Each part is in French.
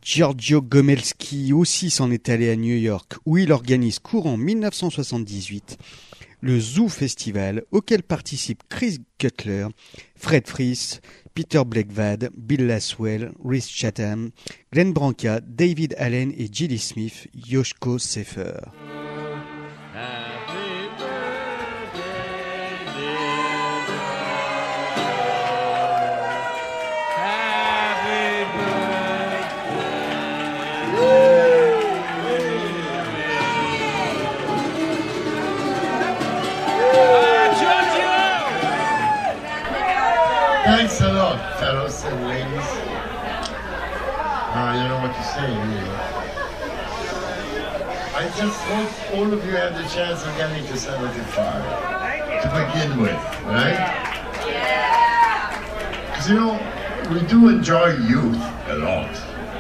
Giorgio Gomelsky aussi s'en est allé à New York, où il organise courant 1978 le Zoo Festival, auquel participent Chris Cutler, Fred Frith, Peter Blegvad, Bill Laswell, Rhys Chatham, Glenn Branca, David Allen et Gilly Smith, Yoshko Sefer. Thanks a lot, fellows and ladies. I don't know what to say, really. I just hope all of you have the chance of getting to 75 to begin with, right? Because, you know, we do enjoy youth a lot.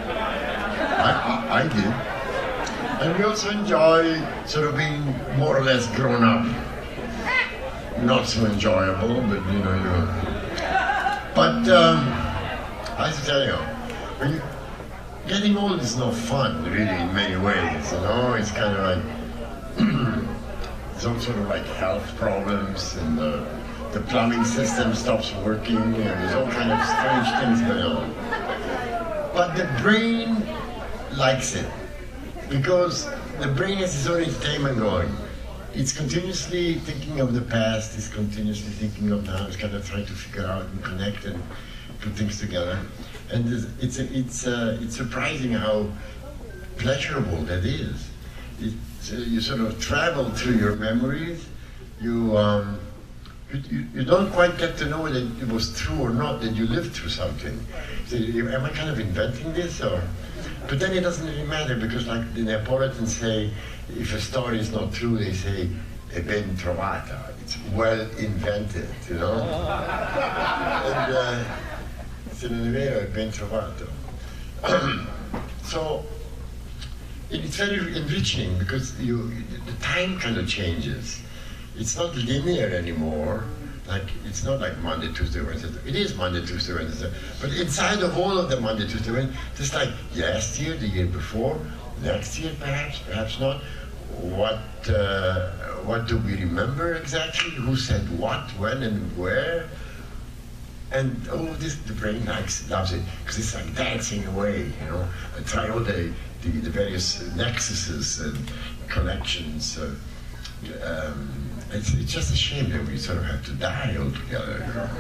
I did. And we also enjoy sort of being more or less grown up. Not so enjoyable, but, you know. But I have to tell you, when you getting old is no fun, really, in many ways. You know, it's kind of like some sort of like health problems, and the plumbing system stops working, and there's all kind of strange things going on. But the brain likes it because the brain has its own entertainment going. It's continuously thinking of the past, it's continuously thinking of now, it's kind of trying to figure out and connect and put things together. And it's surprising how pleasurable that is. You sort of travel through your memories, you don't quite get to know that it was true or not, that you lived through something. So, am I kind of inventing this? But then it doesn't really matter, because like the Neapolitans say, if a story is not true, they say, è ben trovata. It's well invented, you know? And se non è vero, è ben trovato. So, it's very enriching, because the time kind of changes. It's not linear anymore. Like, it's not like Monday, Tuesday, Wednesday. It is Monday, Tuesday, Wednesday. But inside of all of the Monday, Tuesday, Wednesday, just like last year, the year before, next year perhaps not. What do we remember exactly? Who said what, when, and where? And all of this, the brain loves it, because it's like dancing away, you know. And try all the various nexuses and connections. It's just a shame that we sort of have to die altogether, you know.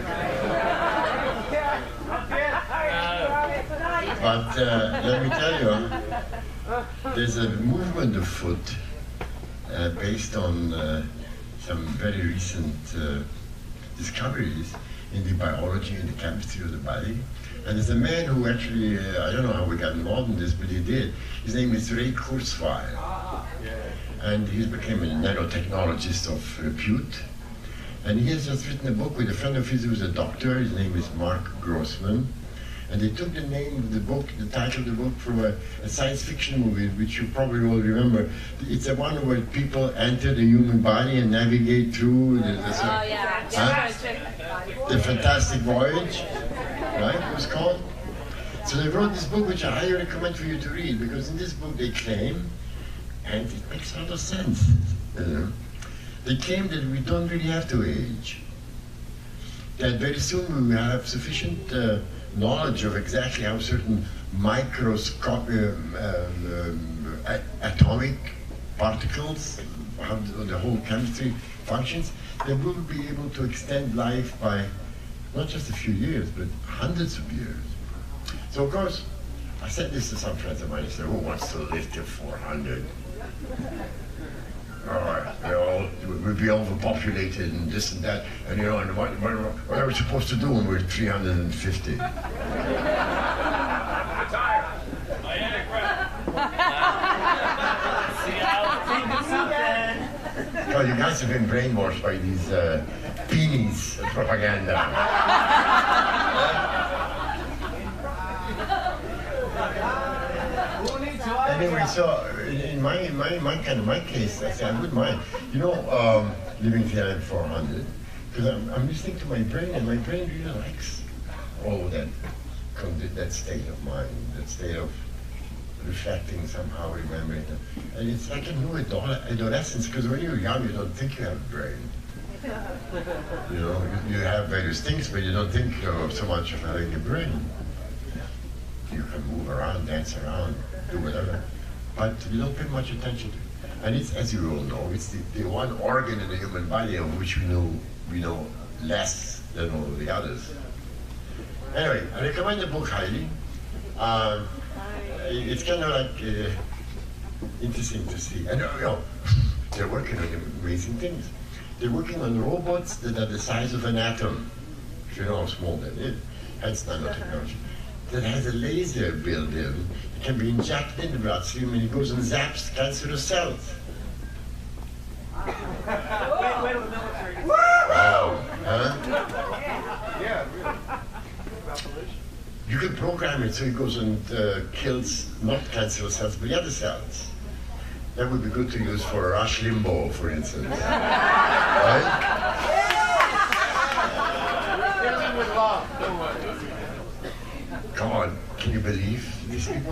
But let me tell you, there's a movement afoot based on some very recent discoveries in the biology and the chemistry of the body. And there's a man who actually, I don't know how we got involved in this, but he did. His name is Ray Kurzweil. And he became a nanotechnologist of repute. And he has just written a book with a friend of his who's a doctor. His name is Mark Grossman. And they took the name of the book, the title of the book, from a science fiction movie, which you probably all remember. It's the one where people enter the human body and navigate through the Fantastic Voyage, right? It was called. So they wrote this book, which I highly recommend for you to read, because in this book they claim, and it makes a lot of sense, you know, they claim that we don't really have to age. That very soon we will have sufficient knowledge of exactly how certain microscopic atomic particles, how the whole chemistry functions, that we will be able to extend life by not just a few years, but hundreds of years. So of course, I said this to some friends of mine. They said, "Who wants to live till 400? We'll be overpopulated and this and that, and you know, and what are we supposed to do when we're 350? Oh, you guys have been brainwashed by these beanies propaganda. Anyway, so in my case, I say I wouldn't mind, you know, living till I'm 400, because I'm listening to my brain, and my brain really likes all that state of mind, that state of reflecting somehow, remembering them. And it's like a new adolescence, because when you're young, you don't think you have a brain. You know, you have various things, but you don't think so much of having a brain. You can move around, dance around, do whatever, but you don't pay much attention to it. And it's, as you all know, it's the one organ in the human body of which we know less than all of the others. Anyway, I recommend the book highly. It's kind of like interesting to see. And they're working on amazing things. They're working on robots that are the size of an atom. You know how small that is. That's nanotechnology. That has a laser built in. It can be injected in the bloodstream and it goes and zaps cancerous cells. Wow. Huh? Yeah. You can program it so it goes and kills not cancerous cells, but the other cells. That would be good to use for Rush Limbaugh, for instance. Right? Come on, can you believe these people?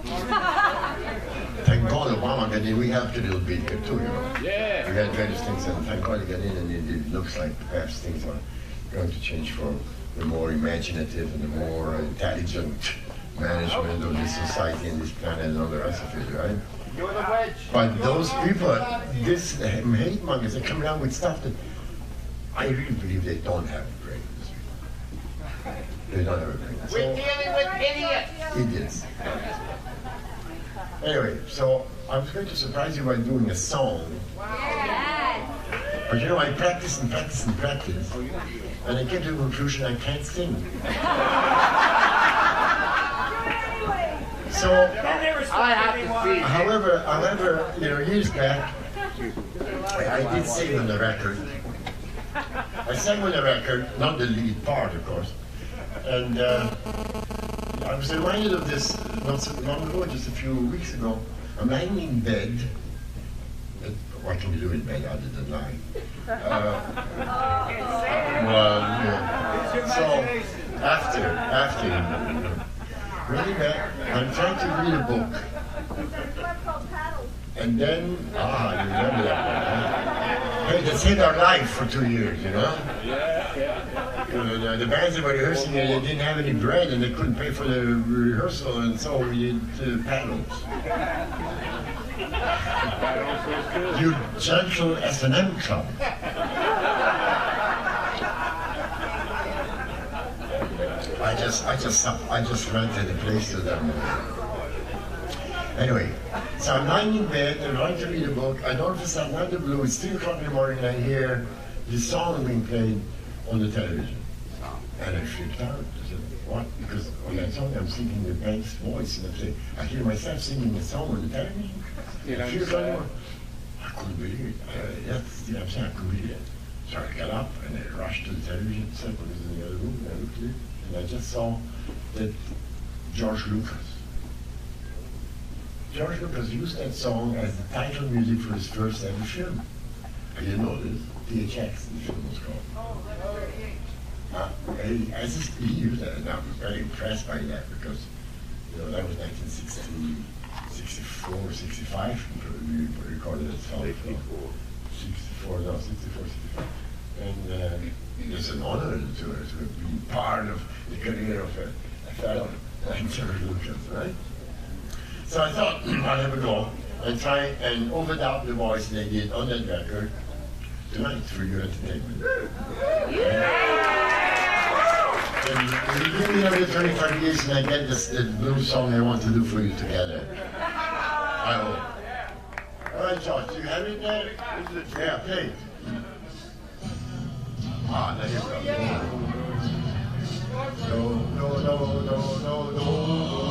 Thank God Obama got in. We helped a little bit too, you know. Yeah. We had various things, and thank God he got in, and it looks like perhaps things are going to change for the more imaginative and the more intelligent management of this society and this planet and all the rest of it, right? You're the wedge. But those people, this hate mongers, they come around with stuff that I really believe they don't have brains. They don't have a brain. We're dealing with idiots. Idiots. Anyway, so I was going to surprise you by doing a song. But you know, I practice and practice and practice. And I came to the conclusion I can't sing. So, I have to see. however, you know, years back, I did sing on the record. I sang on the record, not the lead part, of course. And I was reminded of this not so long ago, just a few weeks ago. I'm lying in bed. What can you do in bed other than lie? So after, really bad, I'm trying to read a book. And then, you remember that one, huh? Hey, that saved our life for 2 years, you know? The bands that were rehearsing, they didn't have any bread and they couldn't pay for the rehearsal, and so we did paddles. You gentle S&M club. I just rented a place to them. Anyway, so I'm lying in bed, I'm trying to read a book, and all of a sudden, out of the blue, it's 3 o'clock in the morning, and I hear this song being played on the television. And I freaked out. I said, what? Because on that song, I'm singing the bank's voice, and I hear myself singing a song on the television. I couldn't believe it. That's I'm saying, I couldn't believe it. So I got up, and I rushed to the television set, because it was in the other room, and I looked at it, and I just saw that George Lucas used that song as the title music for his first ever film. I didn't know this. THX, the film was called. He used that, and I'm very impressed by that, because that was 1964, 65, we recorded that song. 64, 65. And it's an honor to be part of the career of a fellow like George Lucas, right? So I thought I'll have a go and try and overdub the voice they did on that record tonight for your entertainment. And you give me another 25 years and I get the blues song I want to do for you together. I hope. All right, George, do you have it there? Yeah, play it. There you go. No.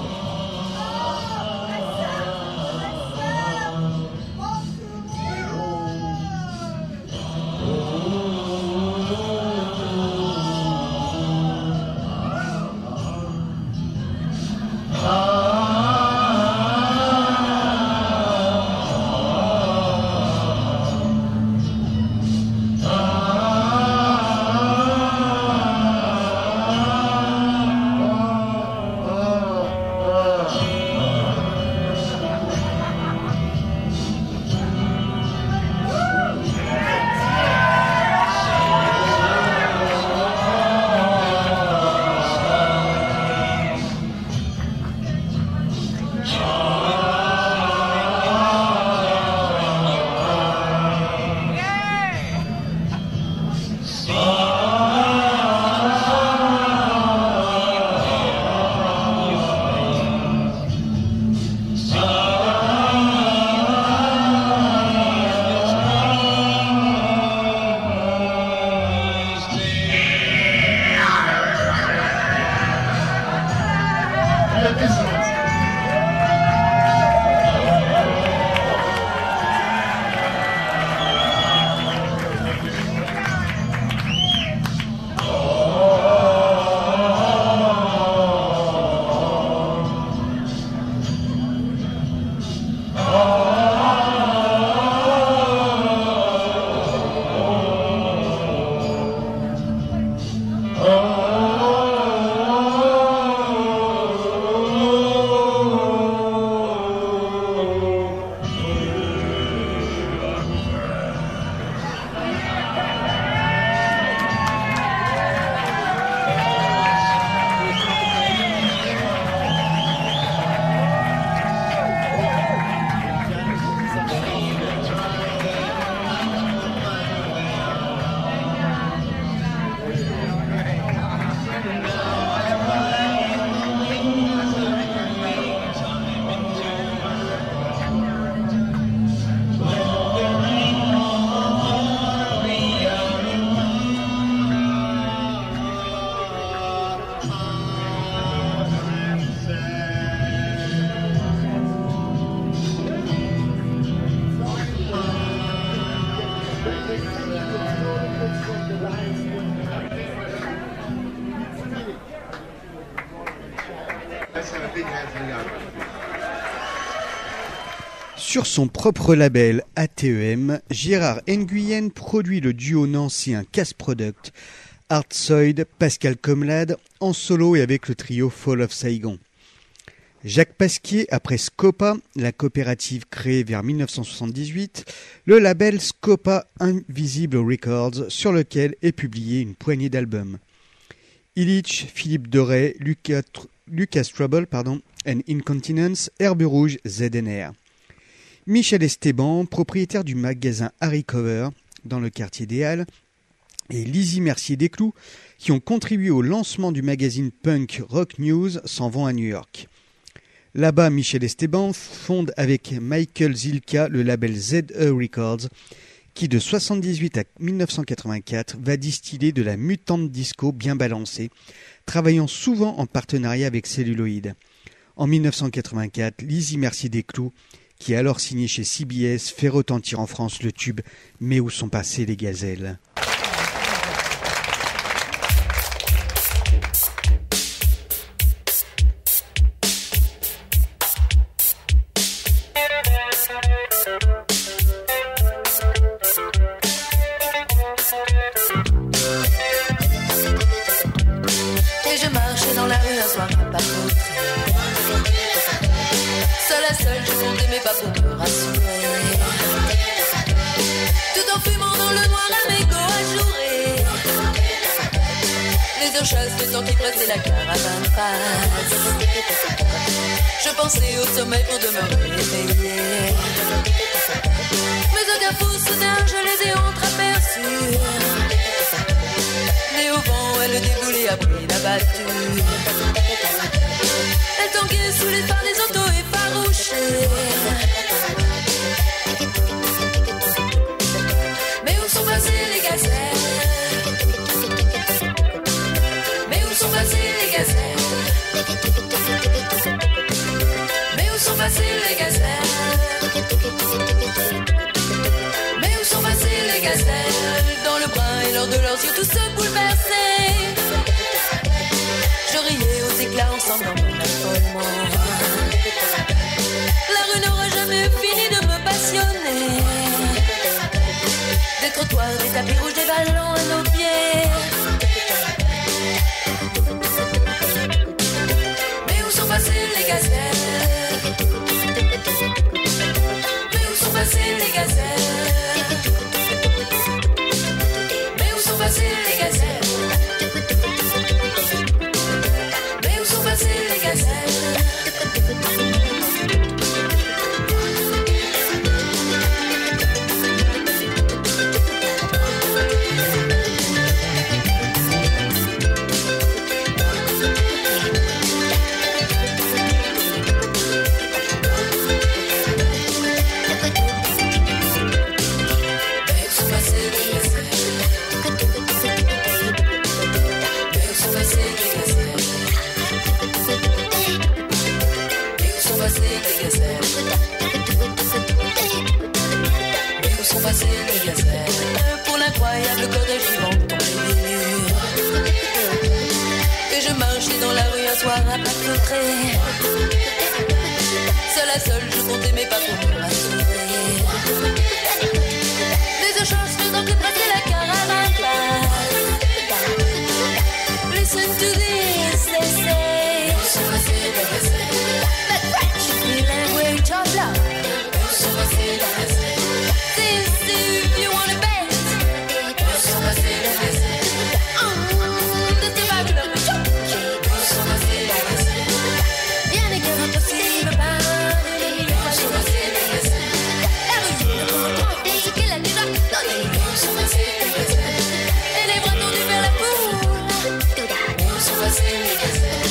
Sur son propre label ATEM, Gérard Nguyen produit le duo nancéen Casse Product, Artsoid, Pascal Comlade, en solo et avec le trio Fall of Saigon. Jacques Pasquier, après Scopa, la coopérative créée vers 1978, le label Scopa Invisible Records, sur lequel est publié une poignée d'albums. Illich, Philippe Doré, Lucas Trouble, and Incontinence, Herbe Rouge, ZNR. Michel Esteban, propriétaire du magasin Harry Cover, dans le quartier des Halles, et Lizzie Mercier-Desclous, qui ont contribué au lancement du magazine punk Rock News, s'en vont à New York. Là-bas, Michel Esteban fonde avec Michael Zilka le label ZE Records, qui de 1978 à 1984 va distiller de la mutante disco bien balancée, travaillant souvent en partenariat avec Celluloid. En 1984, Lizzie Mercier-Desclous, qui est alors signé chez CBS, fait retentir en France le tube « Mais où sont passées les gazelles ?» Et je marchais dans la rue un soir, pas d'autre. Seule à seule, je comptais mes pas pour me rassurer. Tout en fumant dans le noir, un mégot ajouré. Les deux chasses de temps qui pressaient la caravane passe. Je pensais au sommeil pour de me réveiller. Mais au carrefour soudain, je les ai entreaperçus. Née au vent, elle déboulait a pris la battue. Elle tanguait sous les phares des autos effarouchés. Mais où sont passées les gazelles? Mais où sont passées les gazelles? Mais où sont passées les gazelles? Mais où sont passées les gazelles? Dans le brin et lors de leurs yeux tous se bouleversés. Je riais aux éclats ensemble dans mon affolement. La rue n'aura jamais fini de me passionner. Des trottoirs, des tapis rouges, des ballons à nos pieds. Mais où sont passées les gazelles? Mais où sont passées les gazelles? Mais où sont passées les gazelles? Mais où sont passées les gazelles? Pour l'incroyable cortège vivant tombé des murs. Et je marchais dans la rue un soir à pas feutré. Seule à seule, je comptais mes pas pour me rassurer. Les échanges faisant que passer la caravane passe. Listen to this, they say. Où sont passées les gazelles? That French, the language of love. Où sont passées les gazelles? If you wanna bet, où sont passées les gazelles? De tes vagues de choc. Où sont passées les gazelles? Bien des guerres impossibles, pas où sont passées les gazelles? La rue ne comprend pas ce qu'elle a déjà donné. Où sont passées les gazelles? Et les bras tendus vers la foule. Où sont passées les gazelles?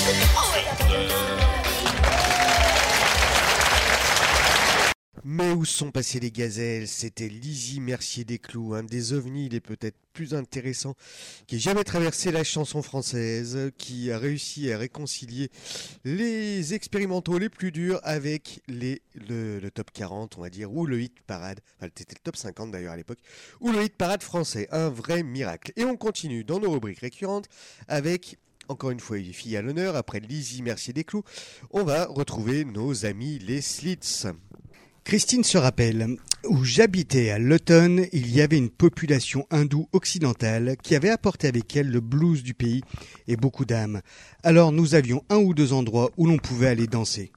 Mais où sont passées les gazelles? C'était Lizzie Mercier-Desclous, un des ovnis les peut-être plus intéressants qui ait jamais traversé la chanson française, qui a réussi à réconcilier les expérimentaux les plus durs avec le top 40, on va dire, ou le hit parade, enfin c'était le top 50 d'ailleurs à l'époque, ou le hit parade français, un vrai miracle. Et on continue dans nos rubriques récurrentes avec encore une fois les filles à l'honneur, après Lizzie Mercier-Desclous, on va retrouver nos amis les Slits. Christine se rappelle, où j'habitais à Luton, il y avait une population hindoue occidentale qui avait apporté avec elle le blues du pays et beaucoup d'âme. Alors nous avions 1 ou 2 endroits où l'on pouvait aller danser.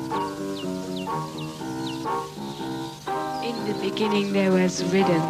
In the beginning there was rhythm.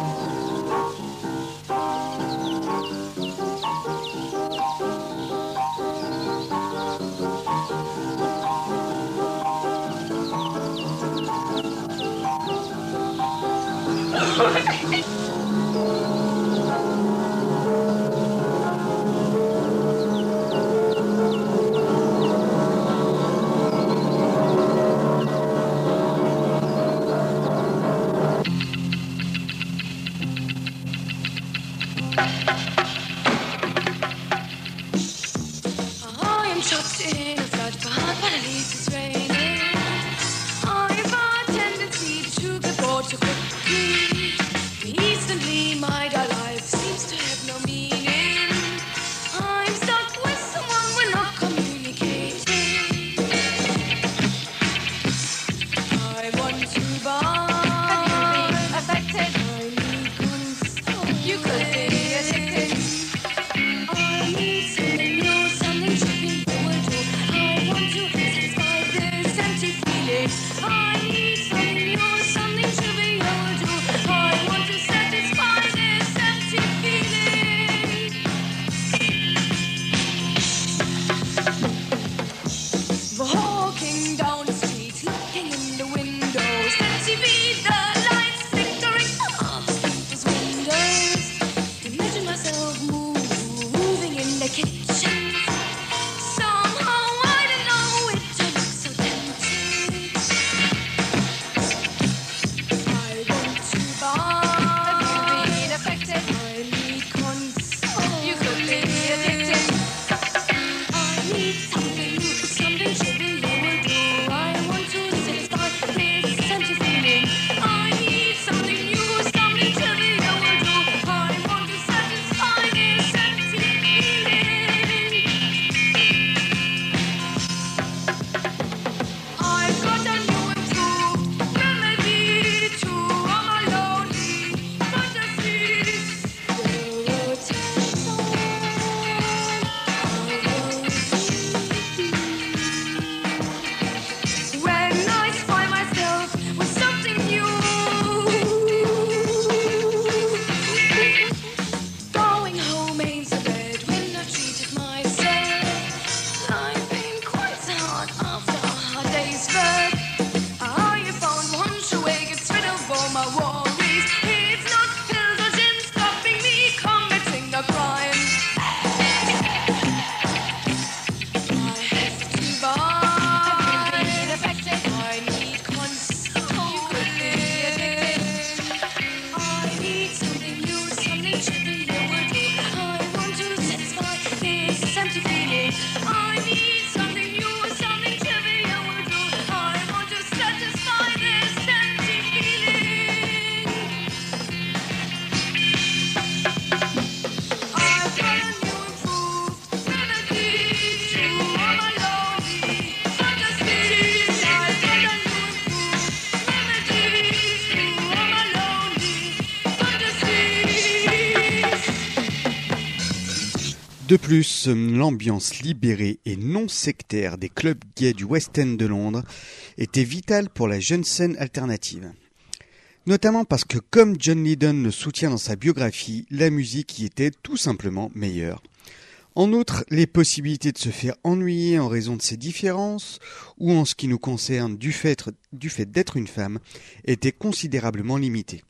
De plus, l'ambiance libérée et non sectaire des clubs gays du West End de Londres était vitale pour la jeune scène alternative. Notamment parce que, comme John Lydon le soutient dans sa biographie, la musique y était tout simplement meilleure. En outre, les possibilités de se faire ennuyer en raison de ses différences, ou en ce qui nous concerne du fait d'être une femme, étaient considérablement limitées.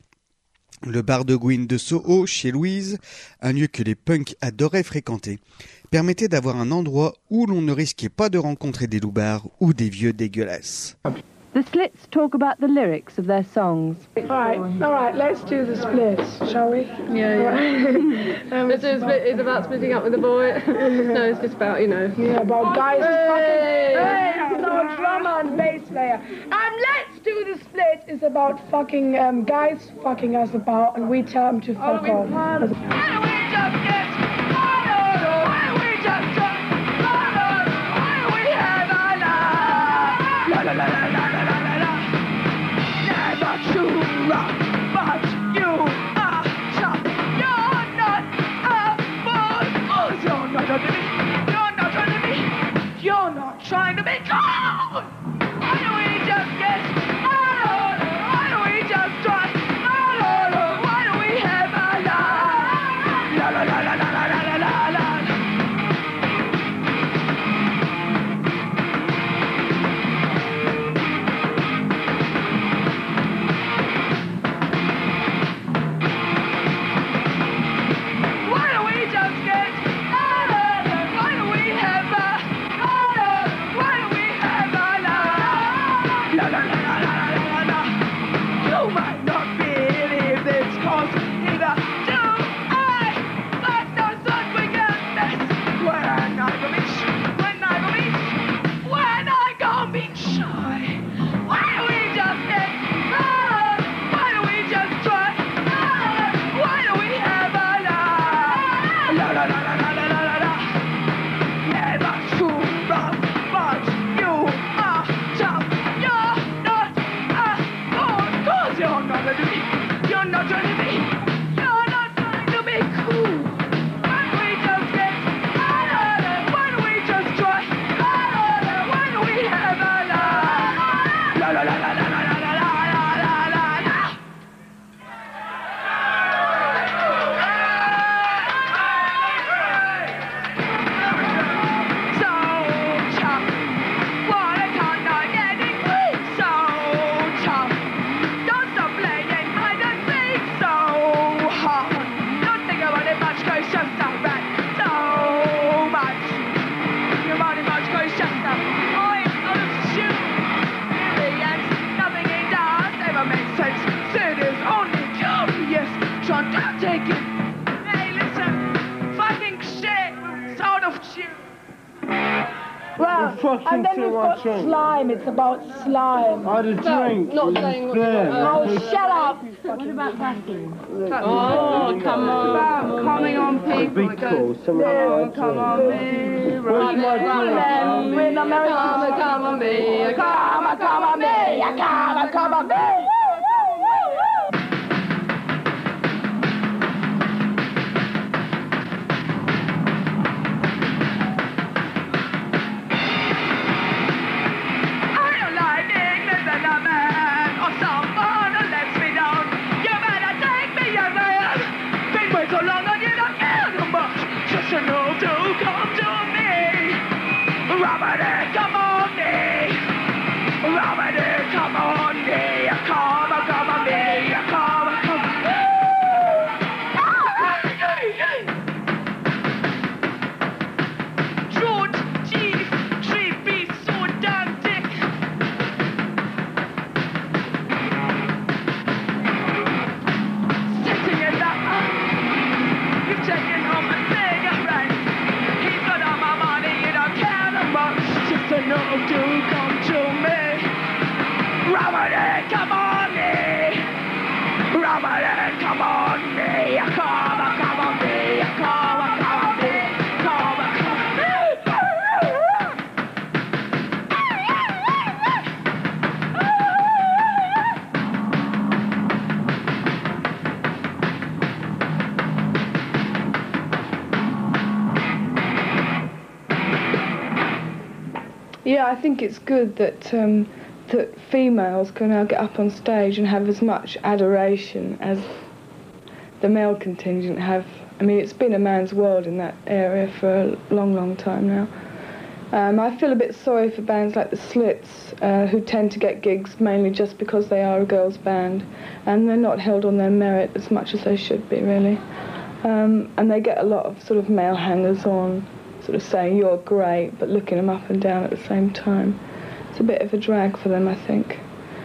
Le bar de Gwyn de Soho, chez Louise, un lieu que les punks adoraient fréquenter, permettait d'avoir un endroit où l'on ne risquait pas de rencontrer des loupards ou des vieux dégueulasses. The Slits talk about the lyrics of their songs. All right, let's do the splits, shall we? Yeah. Let's do the split. It's about splitting up with a boy. No, it's just about, Yeah, about guys fucking... no, drummer and bass player. Let's do the split is about fucking guys fucking us about, and we tell them to fuck off. And we just get... rough, but you are tough. You're not a boy, 'cause you're not under me. You're not under me. You're not trying to be cool. Why don't we just get out? Why don't we just try? Why don't we have a life? La la la la la la la la la. Why don't we just get out? Why don't we have a why don't we have a life? La la la la la la la. You might not believe this, 'cause neither do I. But that's what we get this. When I go beach, when I go beach, when I go beach shy. Why don't we just get out? Why don't we just try? Why don't we have a life? La la la la la la la la. Never too rough, but you are tough. You're not a boy, 'cause you're not a me. You're not trying to be. You're not trying to be cool. Why don't we just get out? Why don't we just try? Why don't we have a life? La la la la la la la la la la la la. So tough. Why can't I get it? So tough. Don't stop playing hide and seek so hard. Don't think about it much, 'cause you're so bad. So much. Your body much, 'cause you're so I'm out of tune. Experience, nothing he does ever makes sense. Sid is only curious, trying to take it. Hey, listen, fucking shit, it's out of tune. Well, and then we've got slime. It's about slime. I had a drink. Not saying what you Oh, shut up! What about Cassie? Oh, come on. About coming on people. Be cool. Someone Come on, me. Where's my drink? We're in America. Come on, me. Come on, me. Come on, me. I don't like England and a man or someone who lets me down. You better take me as I am. Been way so long and you don't care too much. Just a know to come to me. Robert, come on me. Robert, come on me. Come on me. Come on. George G. Creepy, so damn dick. Sitting in the you're taking home a cigarette. He's got all my money, you don't care that much. Just a no to come to me. Robert, come on me. Robert, come on me. Come on me. Come on me. Yeah, I think it's good that that females can now get up on stage and have as much adoration as the male contingent have. I mean, it's been a man's world in that area for a long, long time now. I feel a bit sorry for bands like the Slits, who tend to get gigs mainly just because they are a girls' band, and they're not held on their merit as much as they should be, really. And they get a lot of sort of male hangers-on, sort of saying you're great, but looking them up and down at the same time. It's a bit of a drag for them, I think.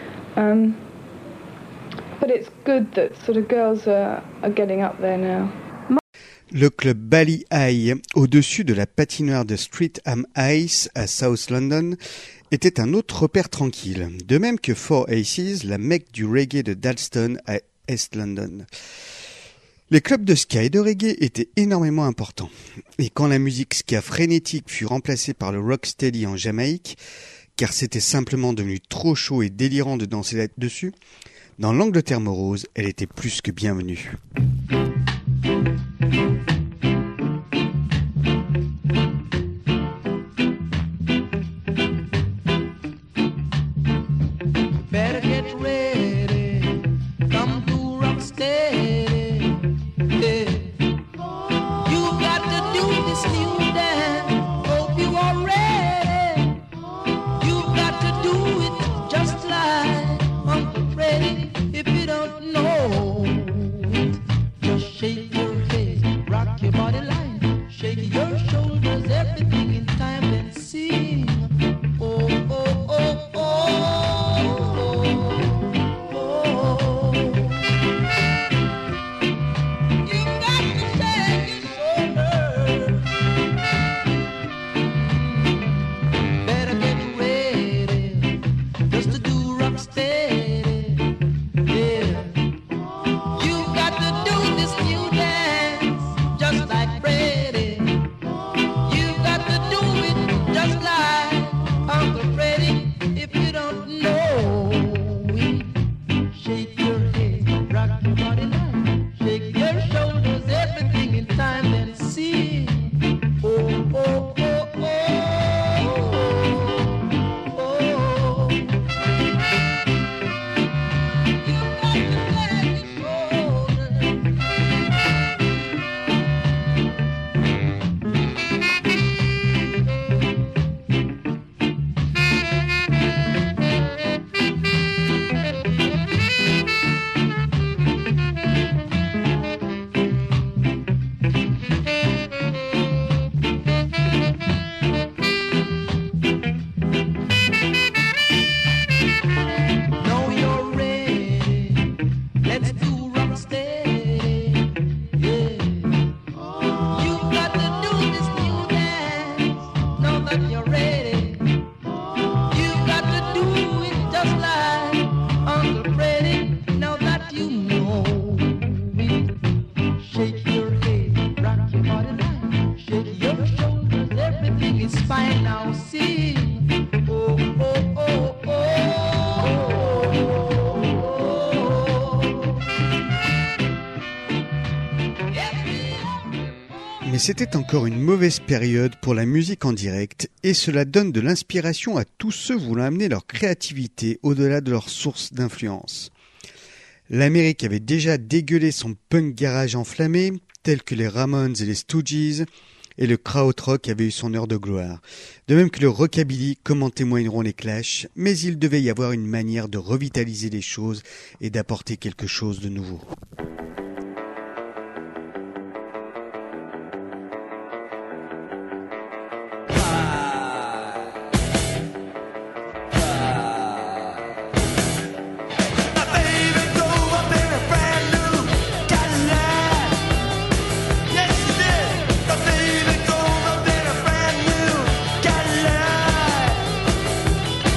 But it's good that sort of girls are getting up there now. Le club Bali High, au-dessus de la patinoire de Streatham Ice à South London, était un autre repère tranquille. De même que Four Aces, la mecque du reggae de Dalston à East London. Les clubs de ska et de reggae étaient énormément importants. Et quand la musique ska frénétique fut remplacée par le rocksteady en Jamaïque, car c'était simplement devenu trop chaud et délirant de danser là-dessus, Dans l'Angleterre morose, elle était plus que bienvenue. Better get ready, come to rock steady. Yeah. You got to do this new dance, hope you are ready. You got to do it just like Uncle Freddy. If you don't know it, just shake your head, rock your body line, shake your shoulders, everything in time, then sing. Oh, oh, oh, oh. You got to shake your shoulders. Better get ready just to do rock steady. Yeah. You got to do this new dance just like Freddie. You got to do it just like Uncle Freddie. If you don't know it, shake your head, rock your body now, shake your shoulders, everything in time, then sing. Oh, oh, oh, oh, oh. You got to let it Know you're ready. Let's do rock steady. Yeah. You got to do this new dance. Know that you're ready. You got to do it just like Uncle Freddie. Now that you know it, shake your head, rock your body line, shake your shoulders. Everything is fine now. Sing. Oh, oh, oh, oh. Mais c'était encore une mauvaise période pour la musique en direct et cela donne de l'inspiration à tous ceux voulant amener leur créativité au-delà de leur source d'influence. L'Amérique avait déjà dégueulé son punk garage enflammé, tels que les Ramones et les Stooges, et le krautrock avait eu son heure de gloire. De même que le rockabilly, comme en témoigneront les Clash, mais il devait y avoir une manière de revitaliser les choses et d'apporter quelque chose de nouveau.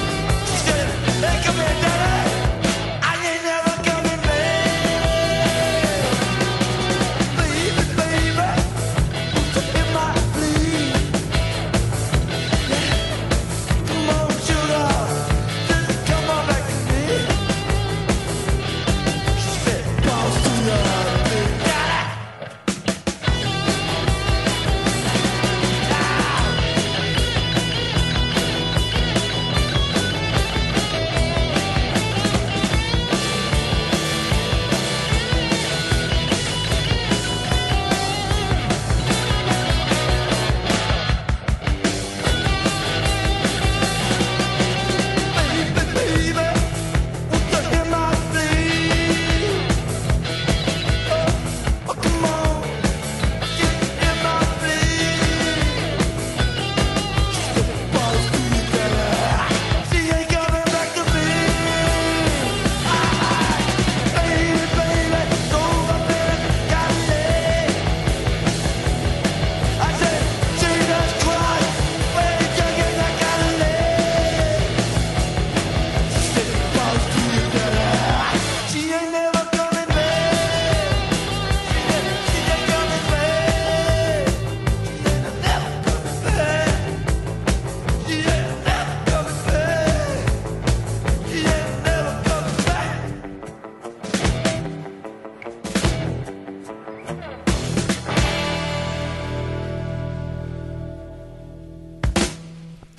Hey, come here, Daddy. I ain't never coming back.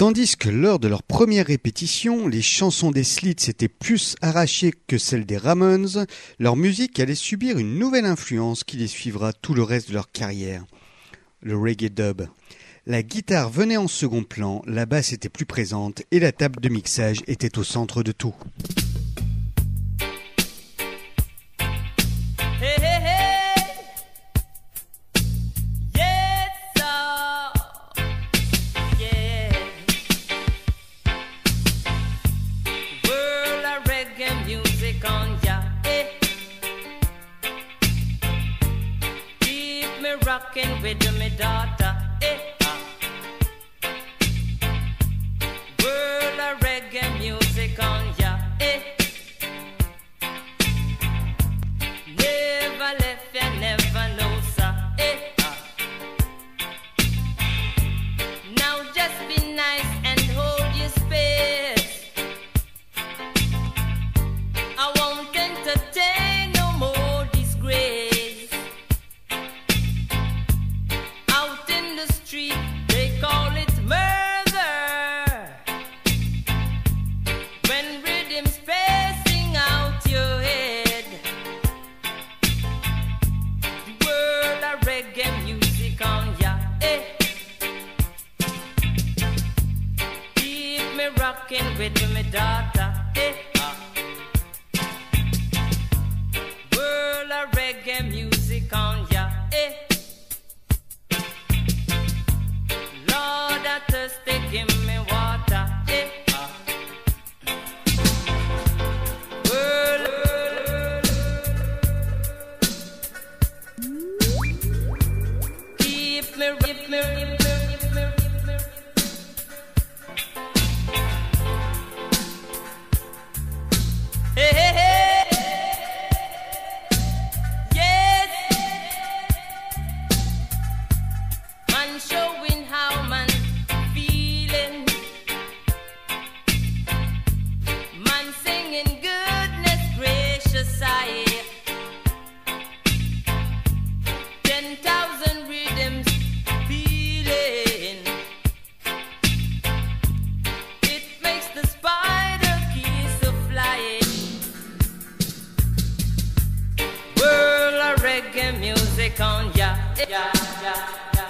Tandis que lors de leur première répétition, les chansons des Slits étaient plus arrachées que celles des Ramones, leur musique allait subir une nouvelle influence qui les suivra tout le reste de leur carrière. Le reggae dub. La guitare venait en second plan, la basse était plus présente et la table de mixage était au centre de tout. Hey, hey, hey. Yes, sir. Yeah. World of reggae music on ya. Hey. Keep me rocking with me daughter. Hey. World of reggae music on ya. Hey. Never left ya, never know, sir. Eh, Now just be nice and hold your space. I won't entertain no more disgrace. Out in the street, they call it murder. When rhythm's passing out your head. World of reggae music on ya, eh. Keep me rocking with me daughter, eh. World of reggae music on ya, eh. Lord, I thirsty, give me water, eh. World keep me. Hey, hey, hey. Yes. Man showing how man feeling. Man singing goodness gracious, I 10,000 rhythms feeling. It makes the spider keys of flying. World of reggae music on ya. Ya, ya, ya.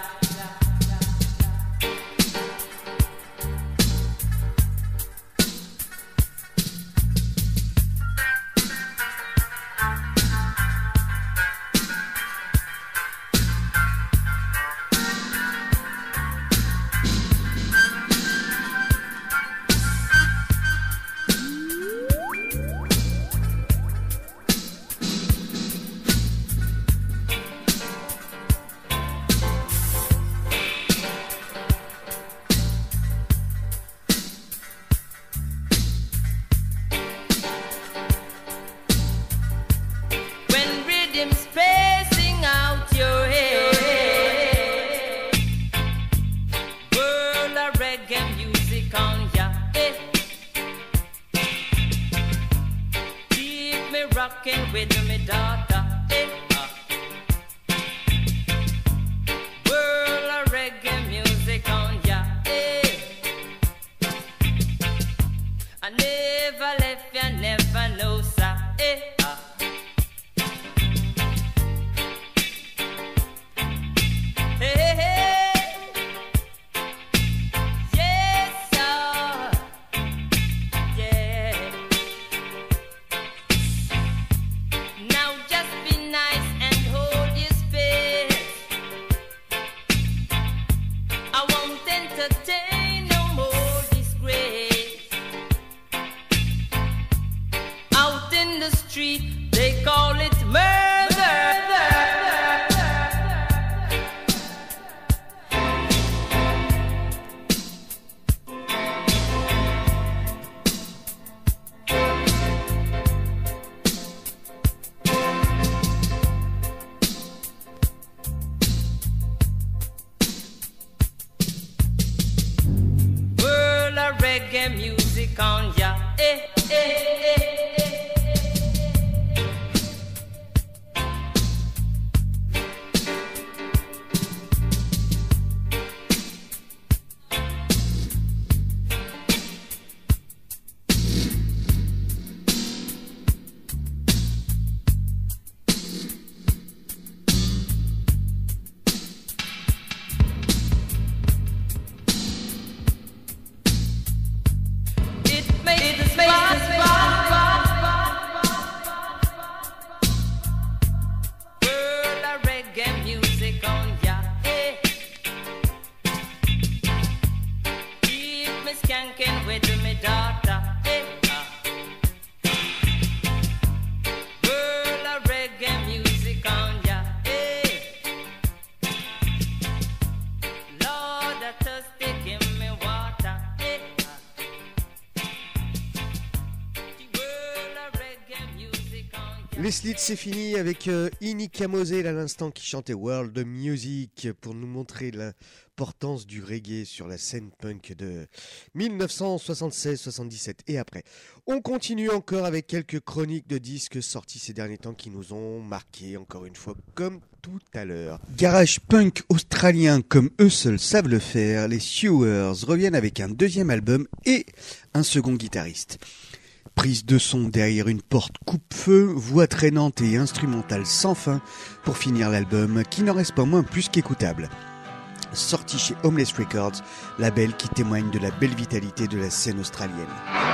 When rhythm's passing out your head. World of reggae music on ya, eh. Keep me rocking with me daughter, eh. World of reggae music on ya, eh. I never left ya, never know, sir, eh. Hey, hey, hey. Yes, sir. Yeah. Now just be nice and hold your space. I won't entertain no more disgrace. Out in the street, they call it murder. World of reggae music on ya, eh, eh, eh, eh. Les Slits, c'est fini avec Inika Moselle à l'instant qui chantait World Music pour nous montrer l'importance du reggae sur la scène punk de 1976-77 et après. On continue encore avec quelques chroniques de disques sortis ces derniers temps qui nous ont marqué encore une fois comme tout à l'heure. Garage punk australien comme eux seuls savent le faire, les Sewers reviennent avec un deuxième album et un second guitariste. Prise de son derrière une porte coupe-feu, voix traînante et instrumentale sans fin pour finir l'album qui n'en reste pas moins plus qu'écoutable. Sorti chez Homeless Records, label qui témoigne de la belle vitalité de la scène australienne.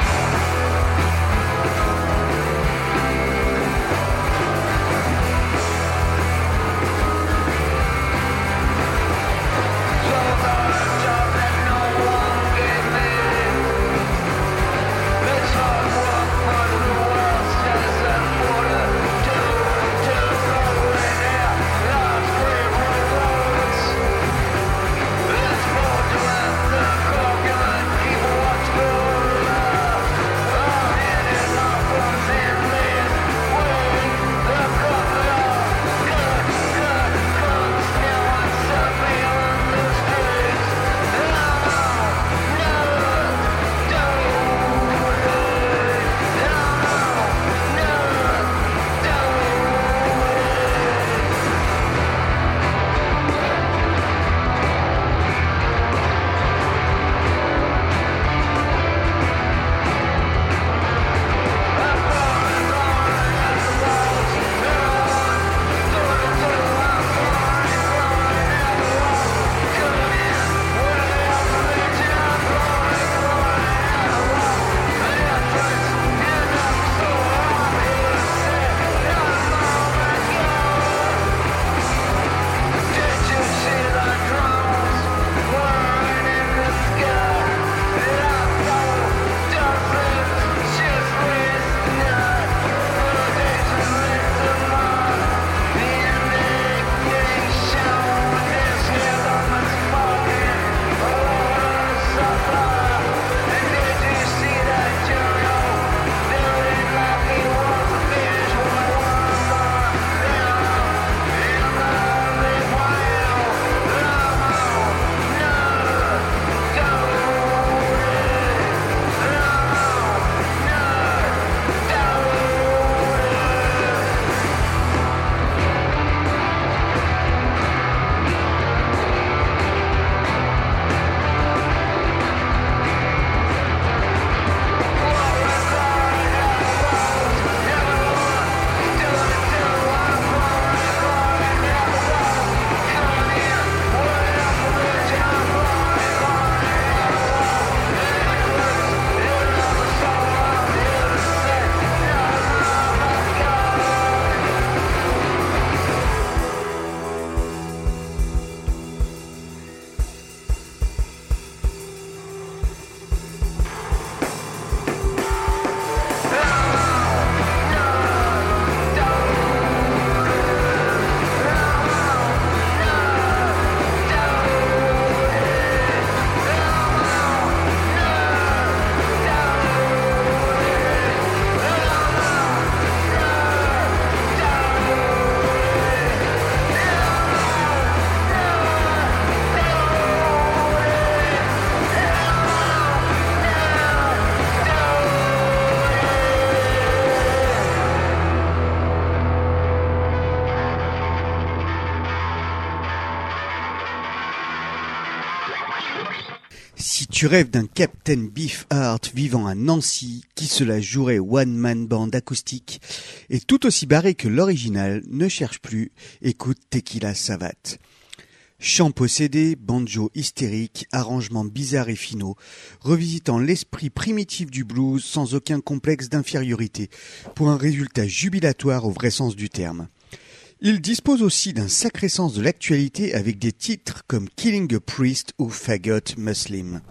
Si tu rêves d'un Captain Beefheart vivant à Nancy, qui se la jouerait one-man band acoustique, et tout aussi barré que l'original, ne cherche plus, écoute Tequila Savate. Chant possédé, banjo hystérique, arrangements bizarres et finaux, revisitant l'esprit primitif du blues sans aucun complexe d'infériorité, pour un résultat jubilatoire au vrai sens du terme. Il dispose aussi d'un sacré sens de l'actualité avec des titres comme Killing a Priest ou Faggot Muslim.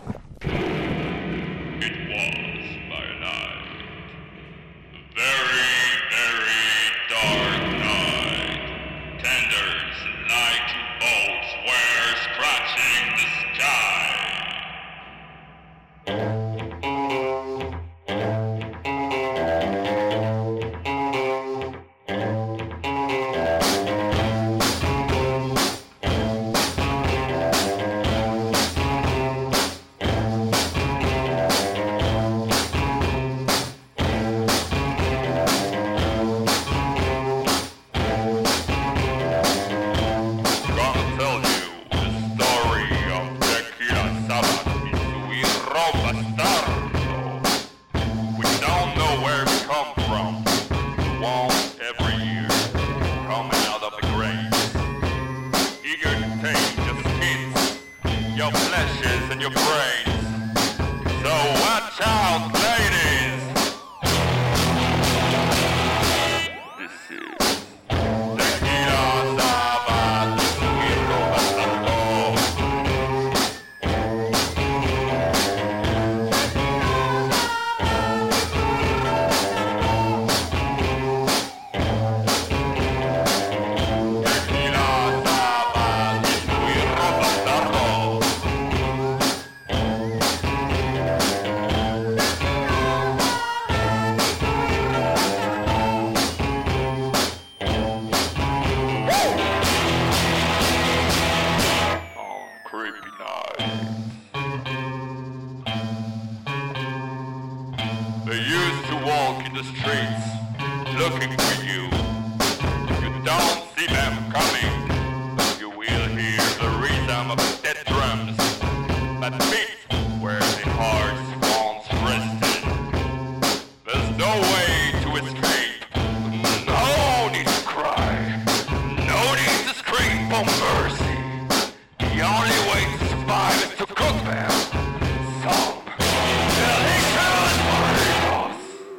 looking for you. You don't see them coming, but you will hear the rhythm of dead drums that beat where the heart's once rested. There's no way to escape. No need to cry. No need to scream for mercy. The only way to survive is to cook them. Some delicious burritos.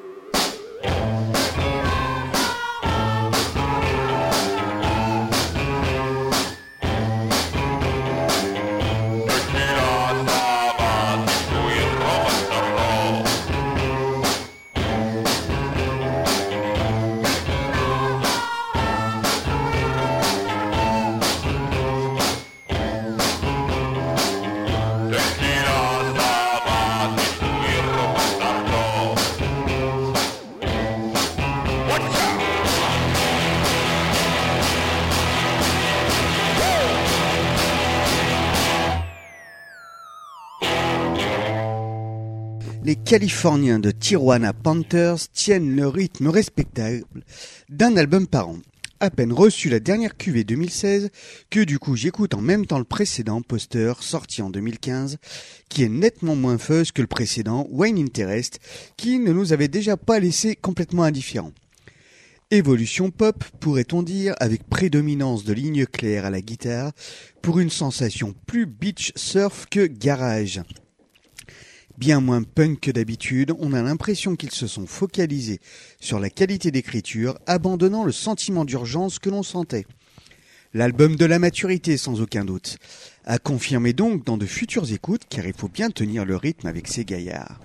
Les Californiens de Tijuana Panthers tiennent le rythme respectable d'un album par an. À peine reçu la dernière cuvée 2016 que du coup j'écoute en même temps le précédent Poster sorti en 2015 qui est nettement moins fuzz que le précédent Wine Interest qui ne nous avait déjà pas laissé complètement indifférents. Évolution pop pourrait-on dire avec prédominance de lignes claires à la guitare pour une sensation plus beach surf que garage. Bien moins punk que d'habitude, on a l'impression qu'ils se sont focalisés sur la qualité d'écriture, abandonnant le sentiment d'urgence que l'on sentait. L'album de la maturité sans aucun doute. À confirmer donc dans de futures écoutes, car il faut bien tenir le rythme avec ces gaillards.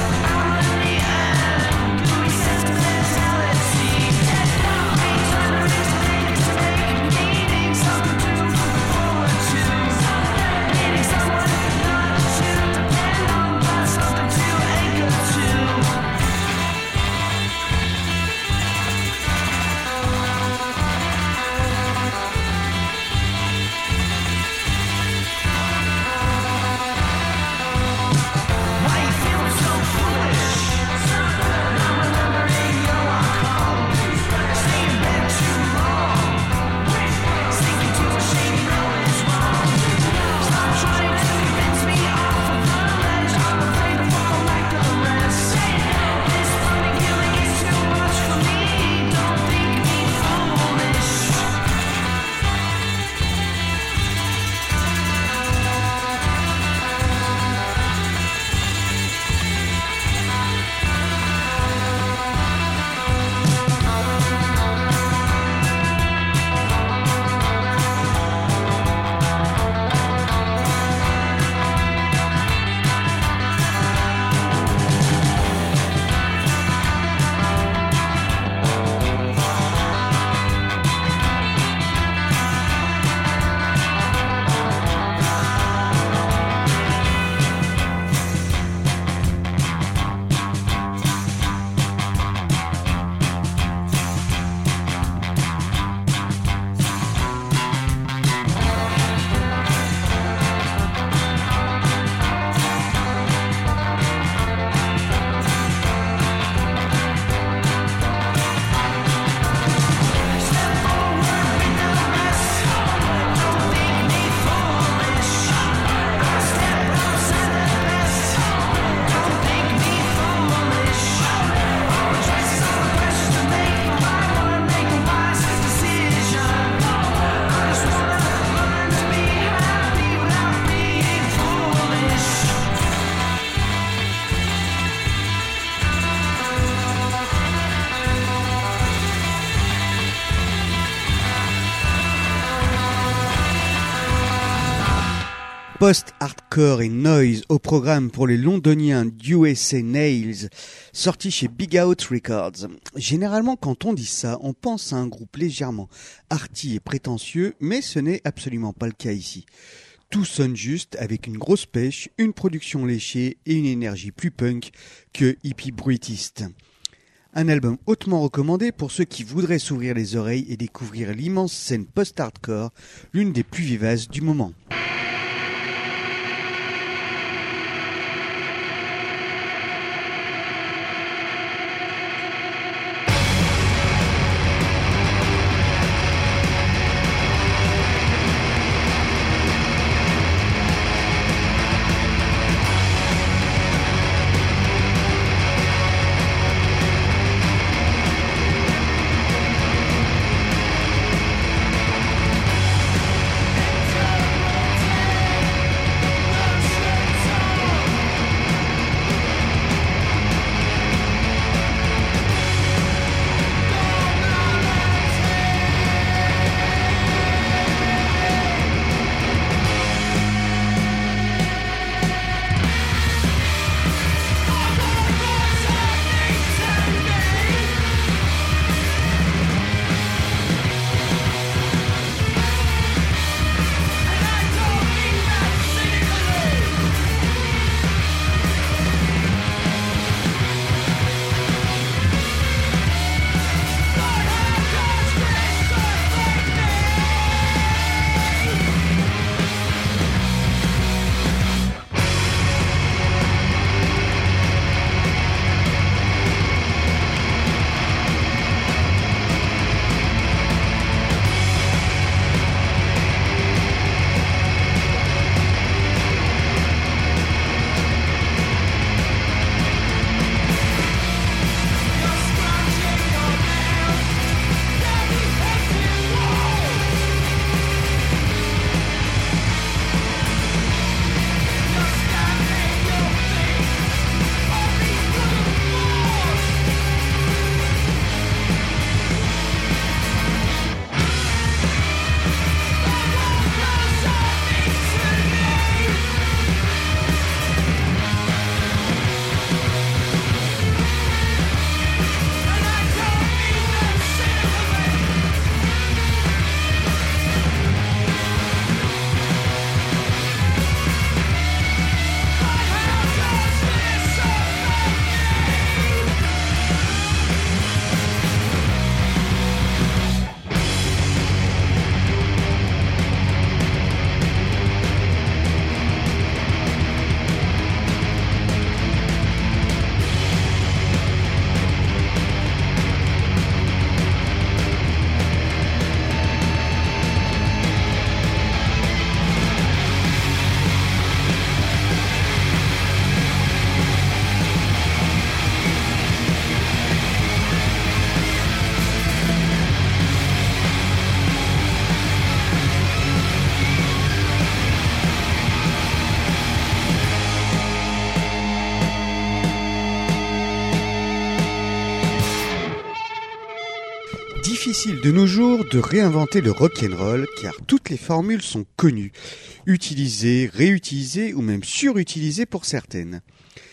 Trying to Post-hardcore et noise au programme pour les londoniens USA Nails, sorti chez Big Out Records. Généralement, quand on dit ça, on pense à un groupe légèrement arty et prétentieux, mais ce n'est absolument pas le cas ici. Tout sonne juste, avec une grosse pêche, une production léchée et une énergie plus punk que hippie bruitiste. Un album hautement recommandé pour ceux qui voudraient s'ouvrir les oreilles et découvrir l'immense scène post-hardcore, l'une des plus vivaces du moment. Difficile de nos jours de réinventer le rock'n'roll car toutes les formules sont connues, utilisées, réutilisées ou même surutilisées pour certaines.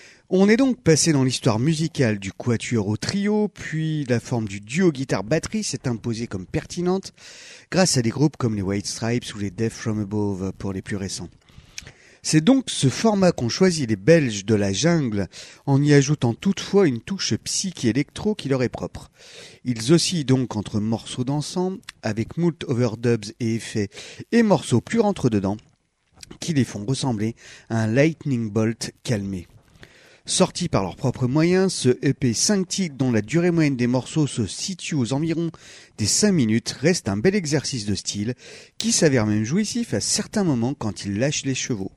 On est donc passé dans l'histoire musicale du quatuor au trio, puis la forme du duo guitare-batterie s'est imposée comme pertinente grâce à des groupes comme les White Stripes ou les Death from Above pour les plus récents. C'est donc ce format qu'ont choisi les Belges de la jungle, en y ajoutant toutefois une touche psyché-électro qui leur est propre. Ils oscillent donc entre morceaux dansants, avec moult overdubs et effets, et morceaux plus rentre-dedans, qui les font ressembler à un lightning bolt calmé. Sorti par leurs propres moyens, ce EP 5 titres dont la durée moyenne des morceaux se situe aux environs des 5 minutes reste un bel exercice de style, qui s'avère même jouissif à certains moments quand ils lâchent les chevaux.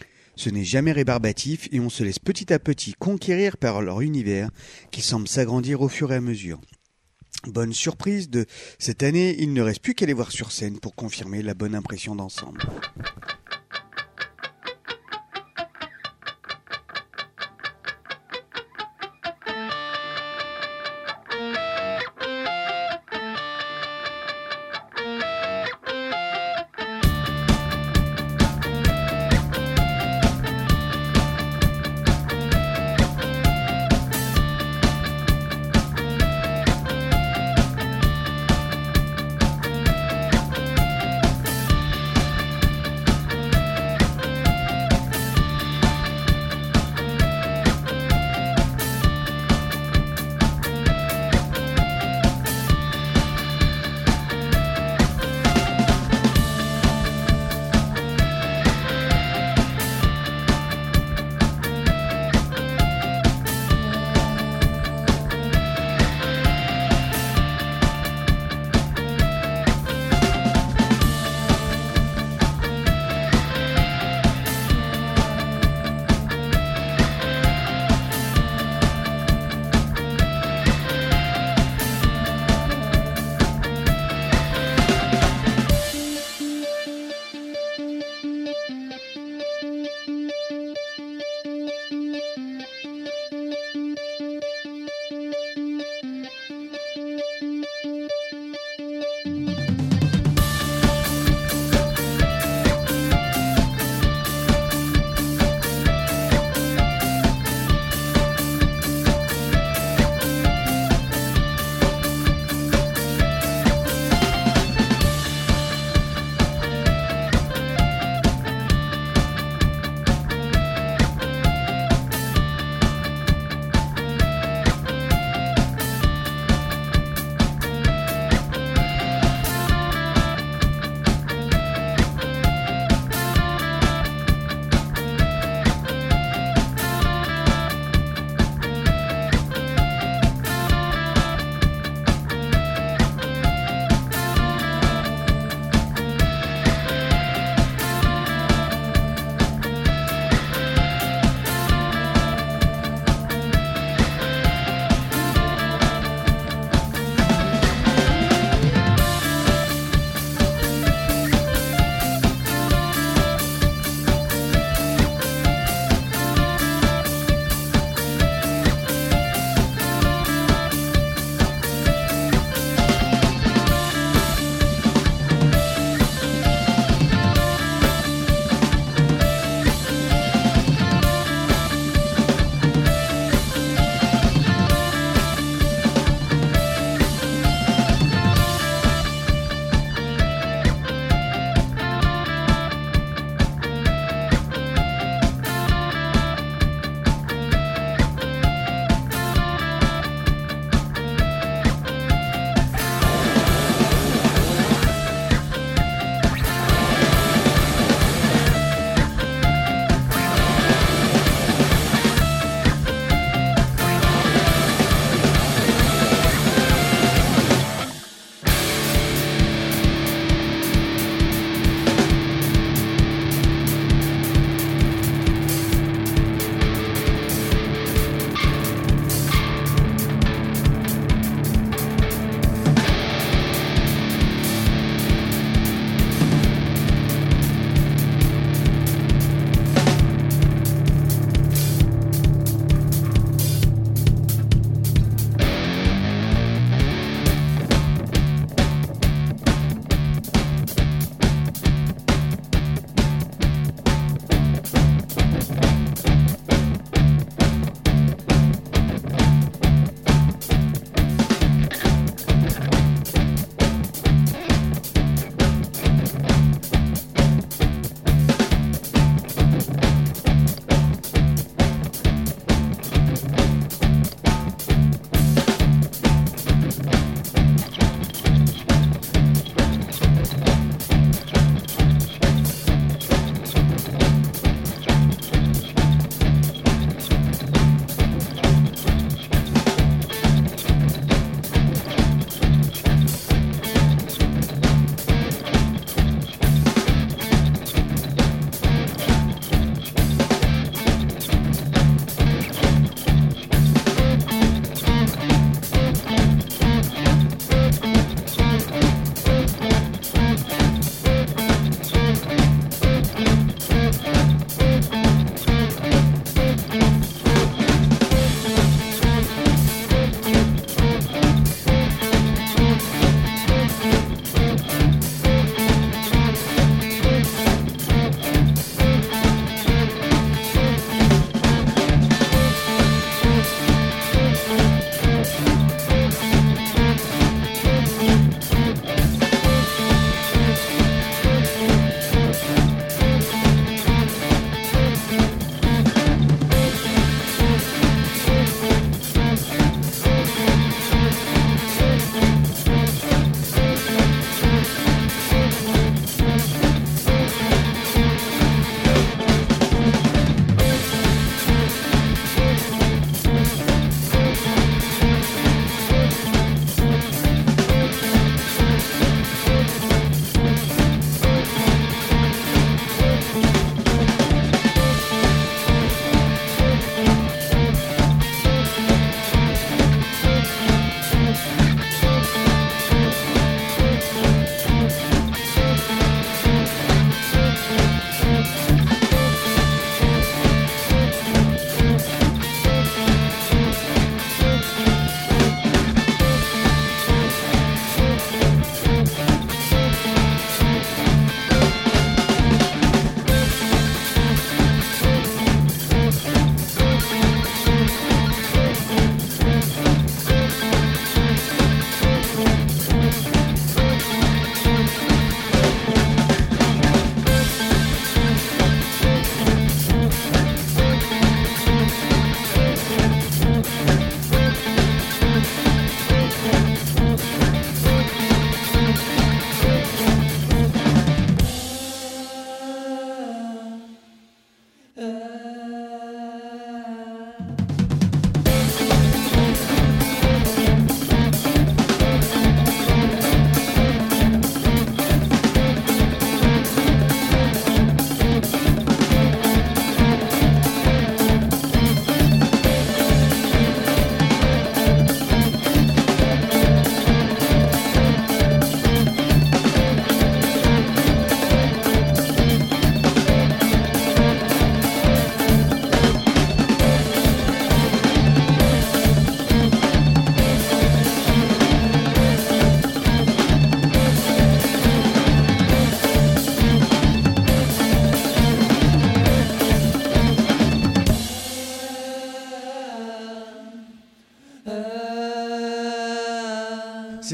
Ce n'est jamais rébarbatif et on se laisse petit à petit conquérir par leur univers qui semble s'agrandir au fur et à mesure. Bonne surprise de cette année, il ne reste plus qu'à les voir sur scène pour confirmer la bonne impression d'ensemble.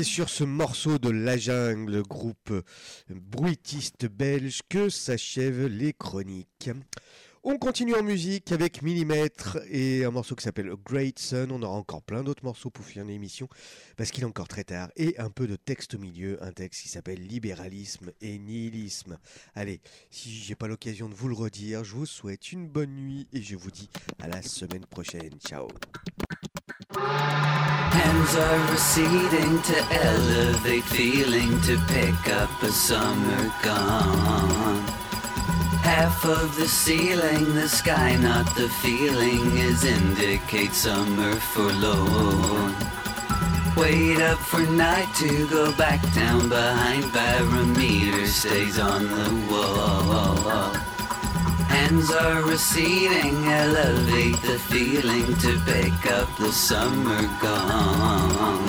c'est sur ce morceau de La Jungle, groupe bruitiste belge, que s'achèvent les chroniques. On continue en musique avec Millimètre et un morceau qui s'appelle A Great Sun. On aura encore plein d'autres morceaux pour finir l'émission parce qu'il est encore très tard. Et un peu de texte au milieu, un texte qui s'appelle Libéralisme et Nihilisme. Allez, si j'ai pas l'occasion de vous le redire, je vous souhaite une bonne nuit et je vous dis à la semaine prochaine. Ciao. Hands are receding to elevate, feeling to pick up a summer gone. Half of the ceiling, the sky, not the feeling, is indicate summer forlorn. Wait up for night to go back down behind barometer, stays on the wall. Hands are receding, elevate the feeling to pick up the summer gone.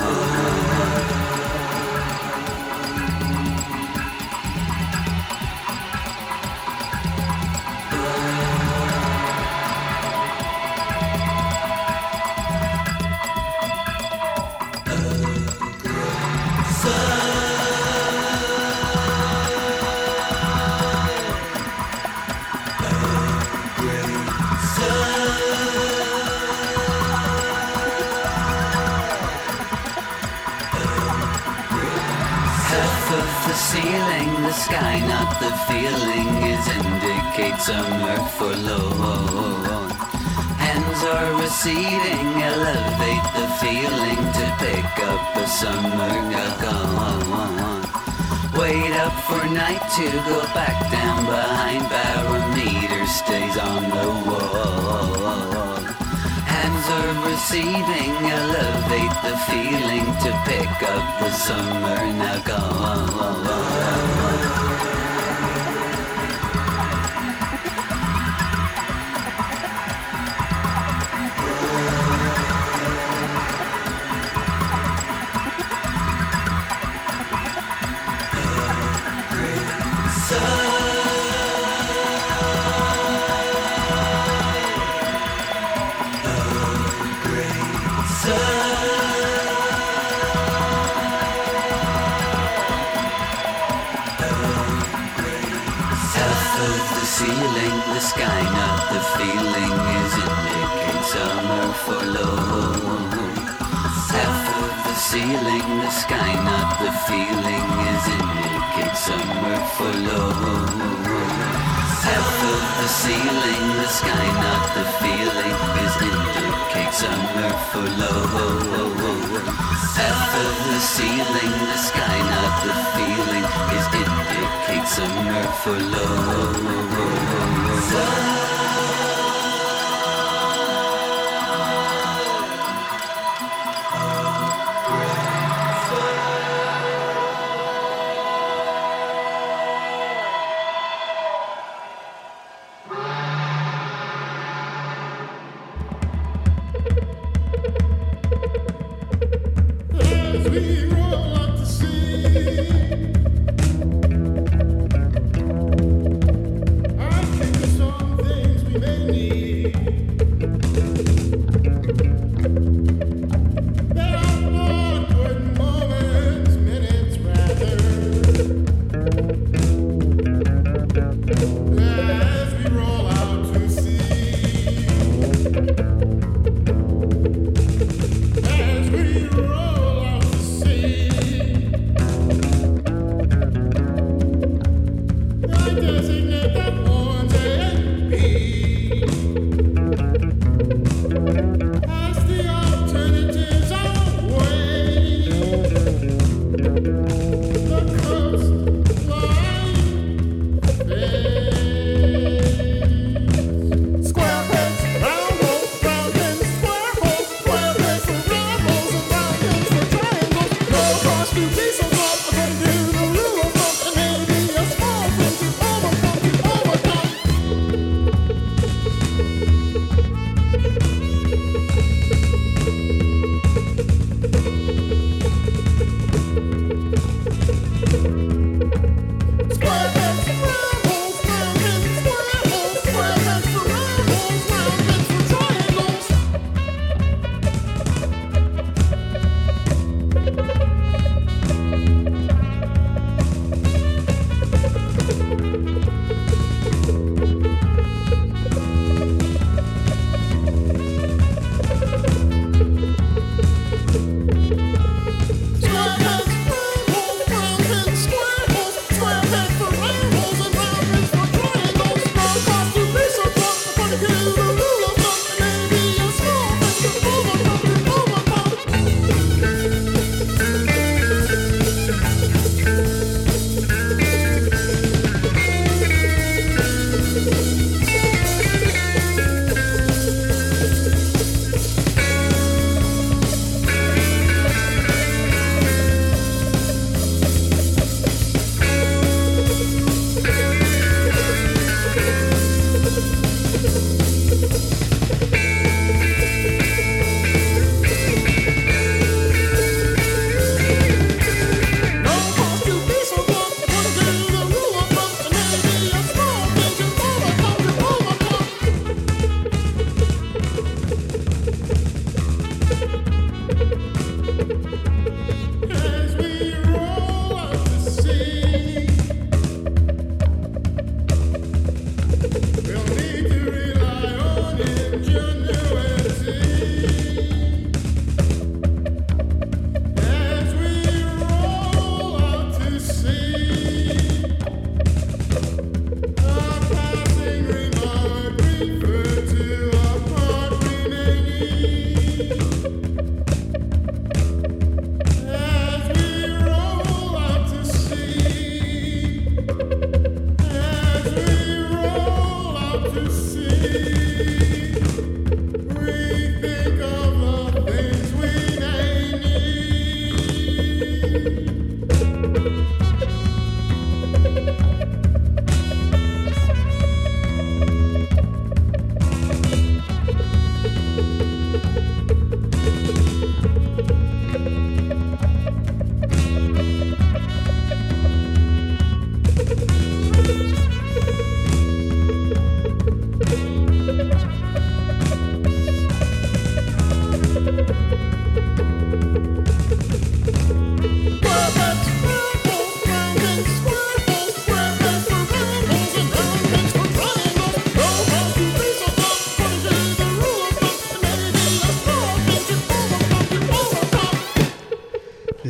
Ceiling, the sky, not the feeling, is indicate summer forlorn. Hands are receding, elevate the feeling to pick up a summer gone. Wait up for night to go back down behind barometer, stays on the wall. Hands are receding, elevate the feeling to pick up the summer now gone. Ceiling, the sky, not the feeling, is indicate summer forlorn. Half of the ceiling, the sky, not the feeling, is indicate summer forlorn. Half of the ceiling, the sky, not the feeling, is indicate summer forlorn. Half of the ceiling, the sky, not the feeling, is indicate summer forlorn.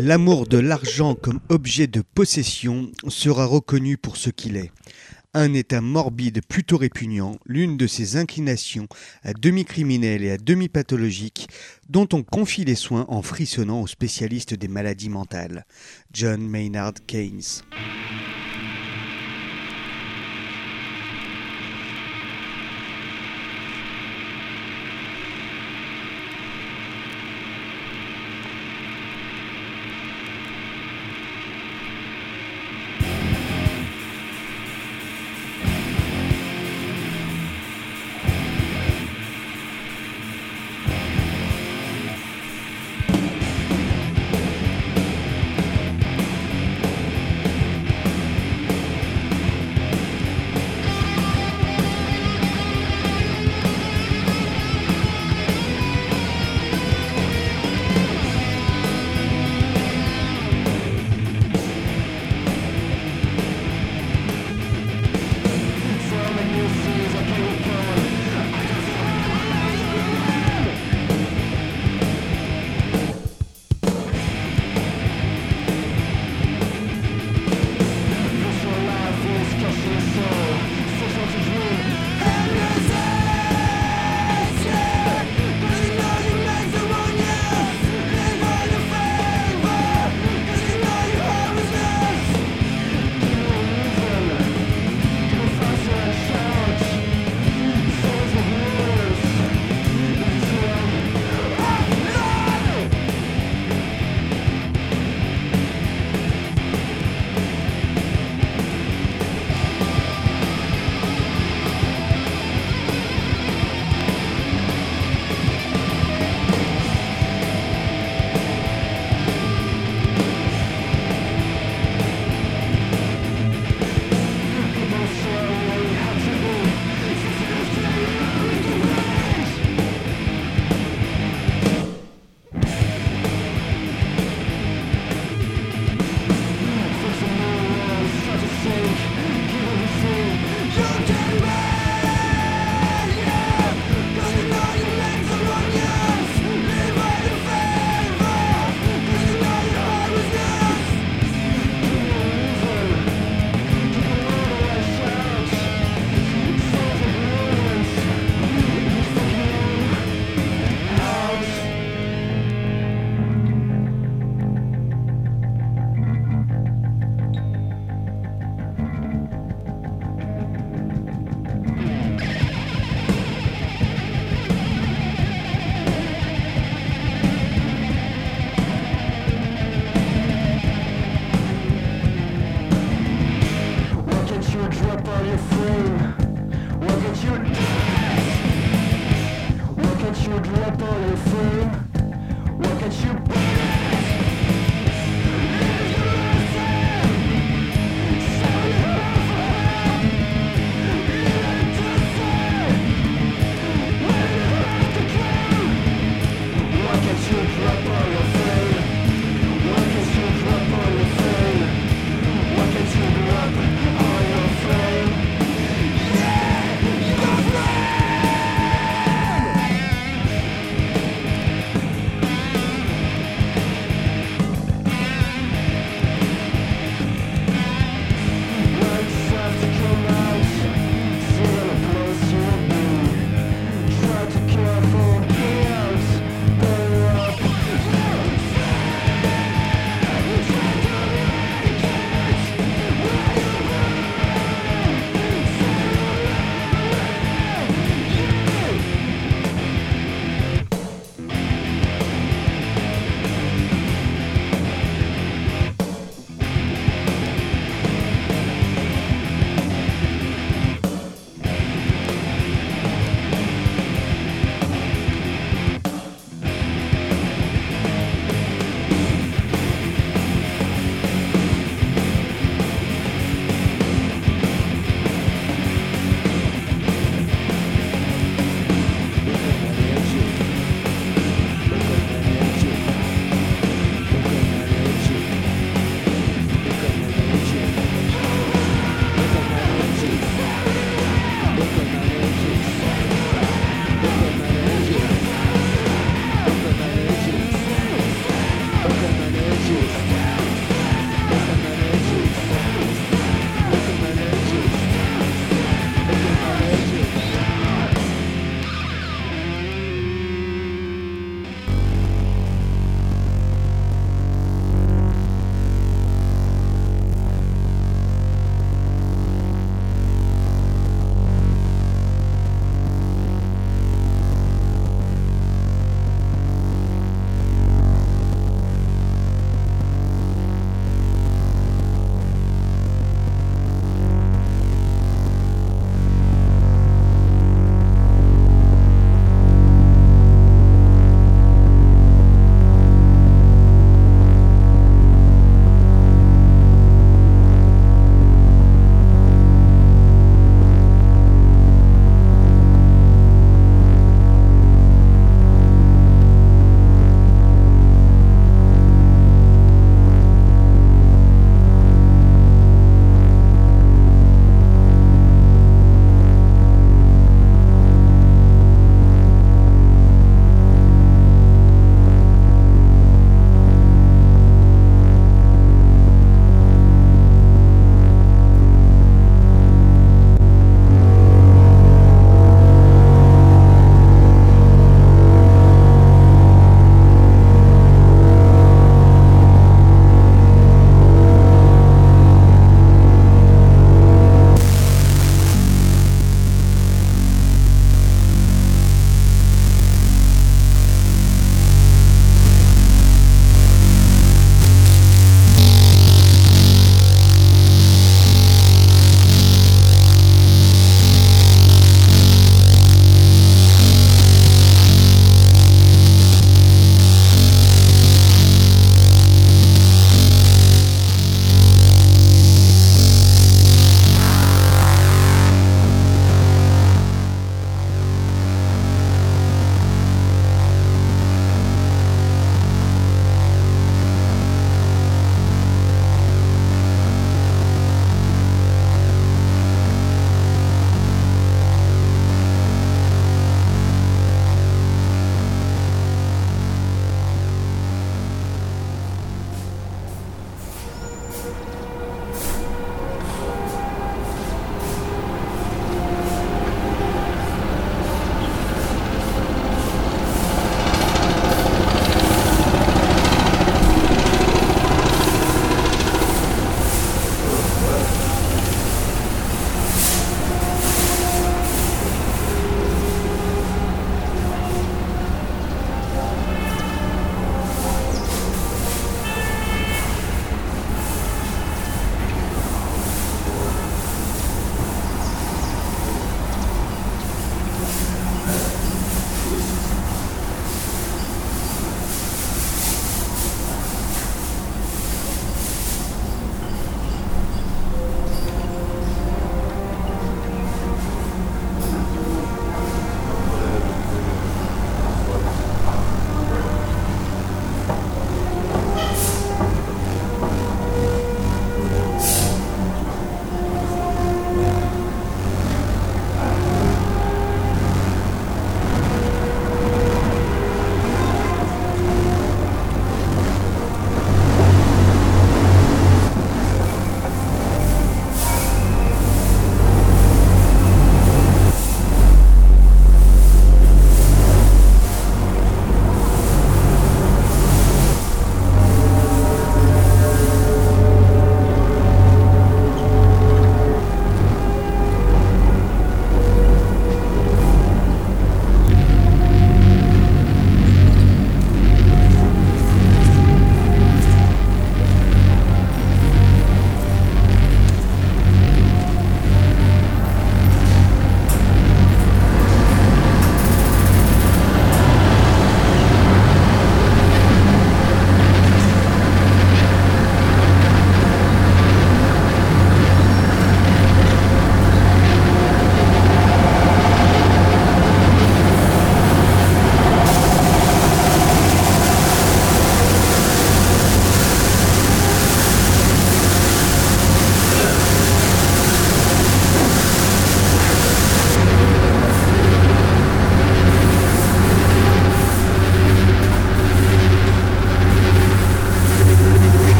L'amour de l'argent comme objet de possession sera reconnu pour ce qu'il est. Un état morbide plutôt répugnant, l'une de ces inclinations à demi-criminelles et à demi-pathologiques dont on confie les soins en frissonnant aux spécialistes des maladies mentales. John Maynard Keynes.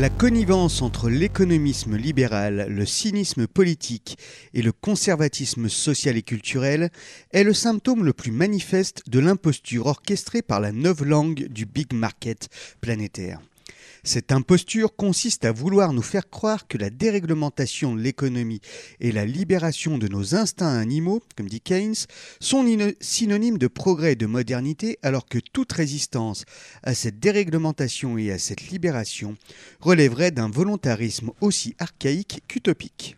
La connivence entre l'économisme libéral, le cynisme politique et le conservatisme social et culturel est le symptôme le plus manifeste de l'imposture orchestrée par la novlangue du big market planétaire. Cette imposture consiste à vouloir nous faire croire que la déréglementation de l'économie et la libération de nos instincts animaux, comme dit Keynes, sont synonymes de progrès et de modernité, alors que toute résistance à cette déréglementation et à cette libération relèverait d'un volontarisme aussi archaïque qu'utopique.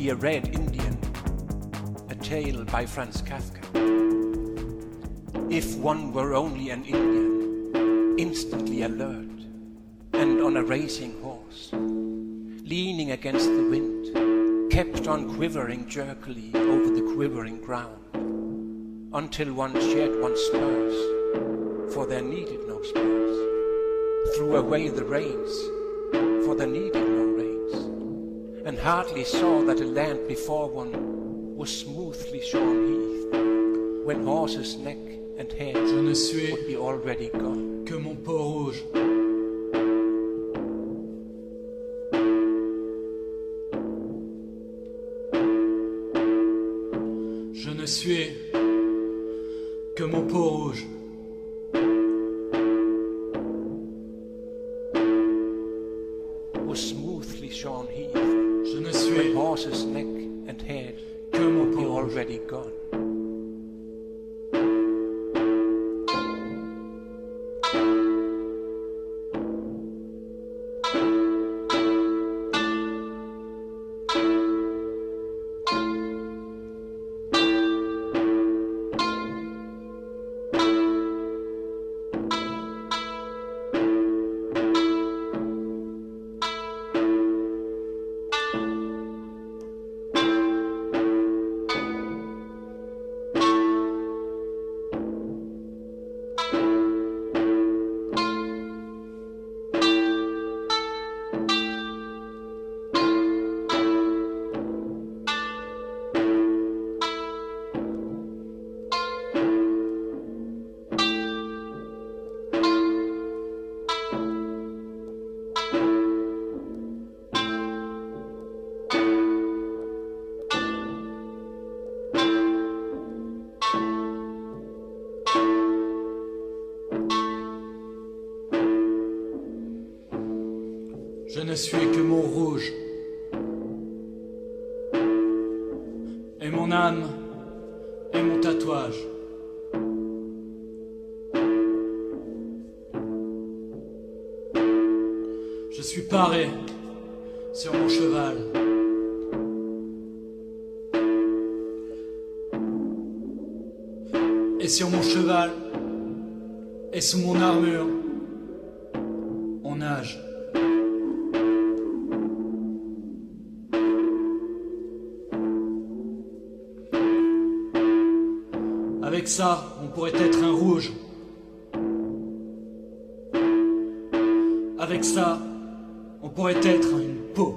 be a red Indian, a tale by Franz Kafka. If one were only an Indian, instantly alert, and on a racing horse, leaning against the wind, kept on quivering jerkily over the quivering ground, until one shed one's spurs, for there needed no spurs, threw away the reins, for there needed no reins, and hardly saw that the land before one was smoothly shorn heath, when horse's neck and head would be already gone. Que mon peau rouge. Je ne suis que mon peau rouge. Was smoothly shorn heath. Je ne suis when horse's neck and head que mon would be peau rouge. already gone. Je ne suis que mon rouge. Et mon âme est mon tatouage. Je suis paré sur mon cheval. Et sur mon cheval et sous mon armure, on nage. Avec ça, on pourrait être un rouge. Avec ça, on pourrait être une peau.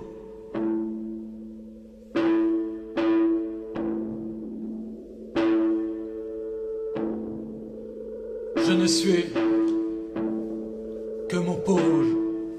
Je ne suis que mon peau rouge.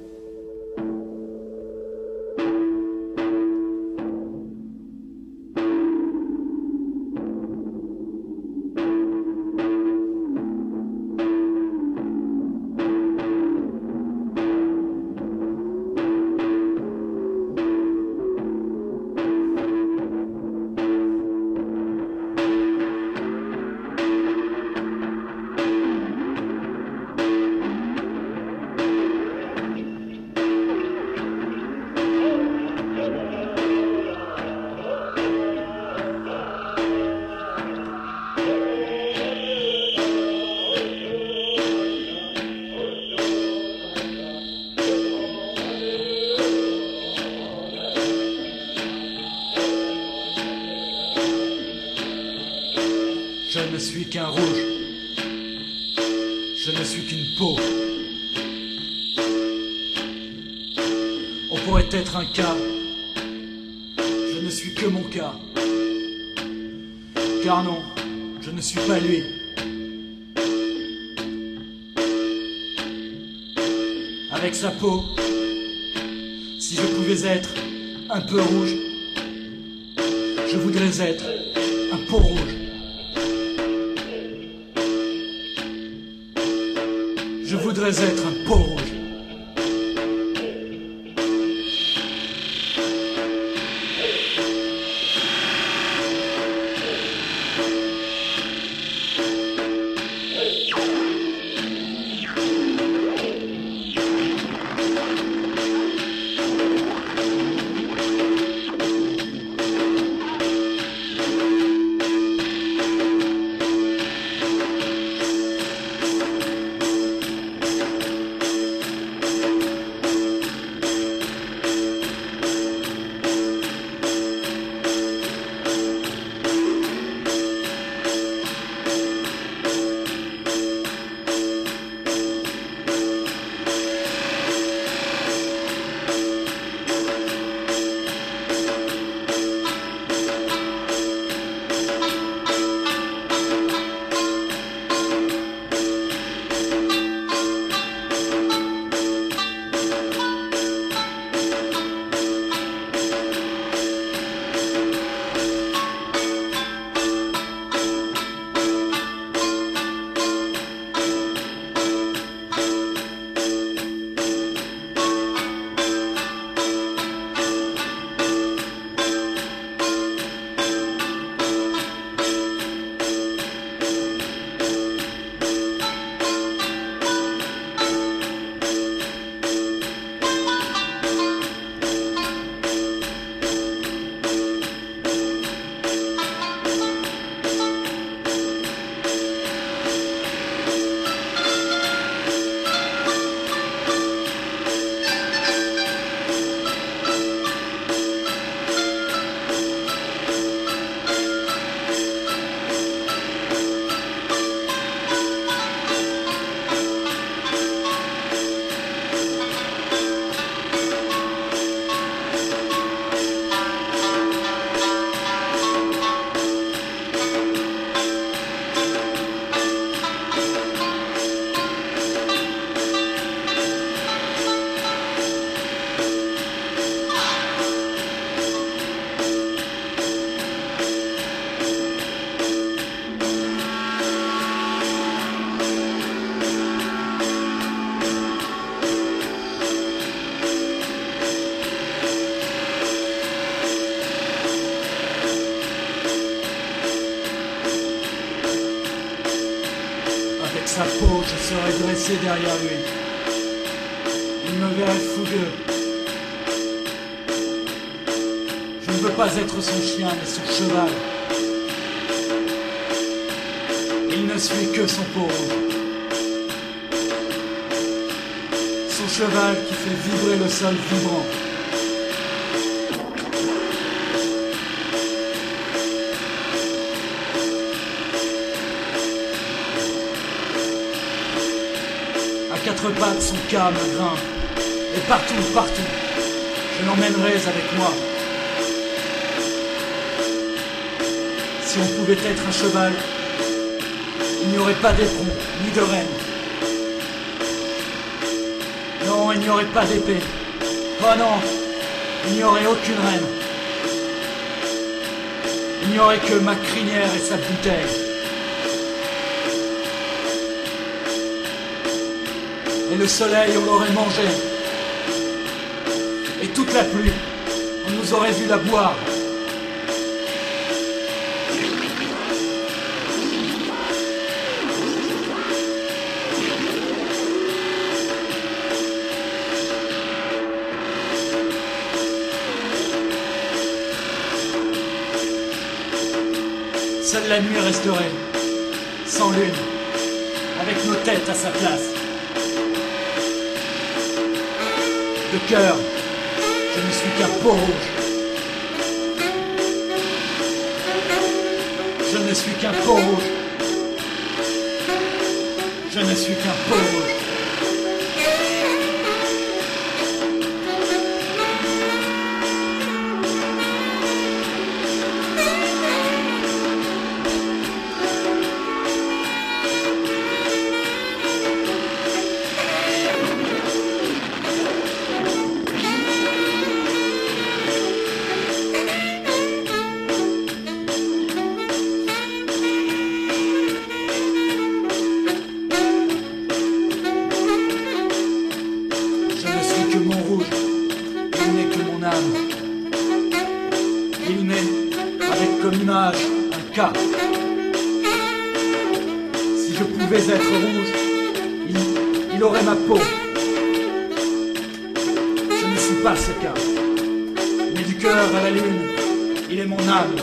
Je ne suis qu'un rouge. Je ne suis qu'une peau. On pourrait être un cas. Je ne suis que mon cas. Car non, je ne suis pas lui. Avec sa peau, si je pouvais être un peu rouge, je voudrais être un peau rouge. Je voudrais être un peau rouge. sa peau, je serais dressé derrière lui. Il me verrait fougueux. Je ne veux pas être son chien, mais son cheval. Il ne suit que son peau rouge. Son cheval qui fait vibrer le sol vibrant. À quatre pattes, son cas me grimpe. Et partout, partout, je l'emmènerai avec moi. Si on pouvait être un cheval, il n'y aurait pas d'éperon, ni de renne. Non, il n'y aurait pas d'épée. Oh non, il n'y aurait aucune reine. Il n'y aurait que ma crinière et sa bouteille. Et le soleil, on l'aurait mangé. Et toute la pluie, on nous aurait vu la boire. Seule la nuit resterait, sans lune, avec nos têtes à sa place. De cœur, je ne suis qu'un peau rouge. Je ne suis qu'un peau rouge. Je ne suis qu'un peau rouge. Si je pouvais être rouge, il aurait ma peau. Je ne suis pas ce cas. Mais du cœur à la lune, il est mon âme.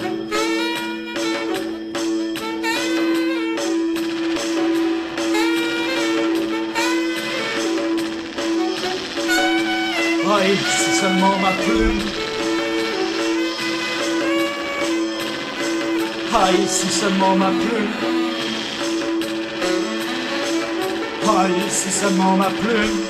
Aïe, si seulement ma plume. Aïe, si seulement ma plume. Aïe, si seulement ma plume.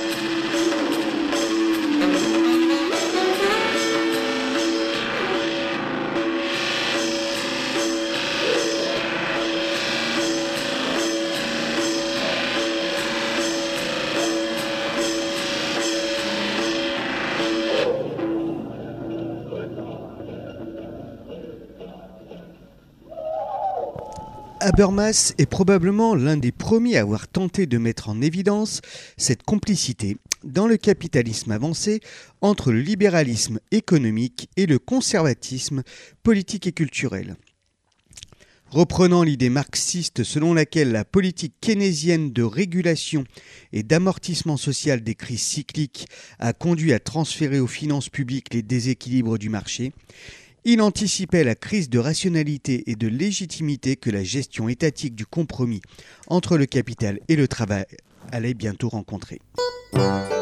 Habermas est probablement l'un des premiers à avoir tenté de mettre en évidence cette complicité dans le capitalisme avancé entre le libéralisme économique et le conservatisme politique et culturel. Reprenant l'idée marxiste selon laquelle la politique keynésienne de régulation et d'amortissement social des crises cycliques a conduit à transférer aux finances publiques les déséquilibres du marché, il anticipait la crise de rationalité et de légitimité que la gestion étatique du compromis entre le capital et le travail allait bientôt rencontrer.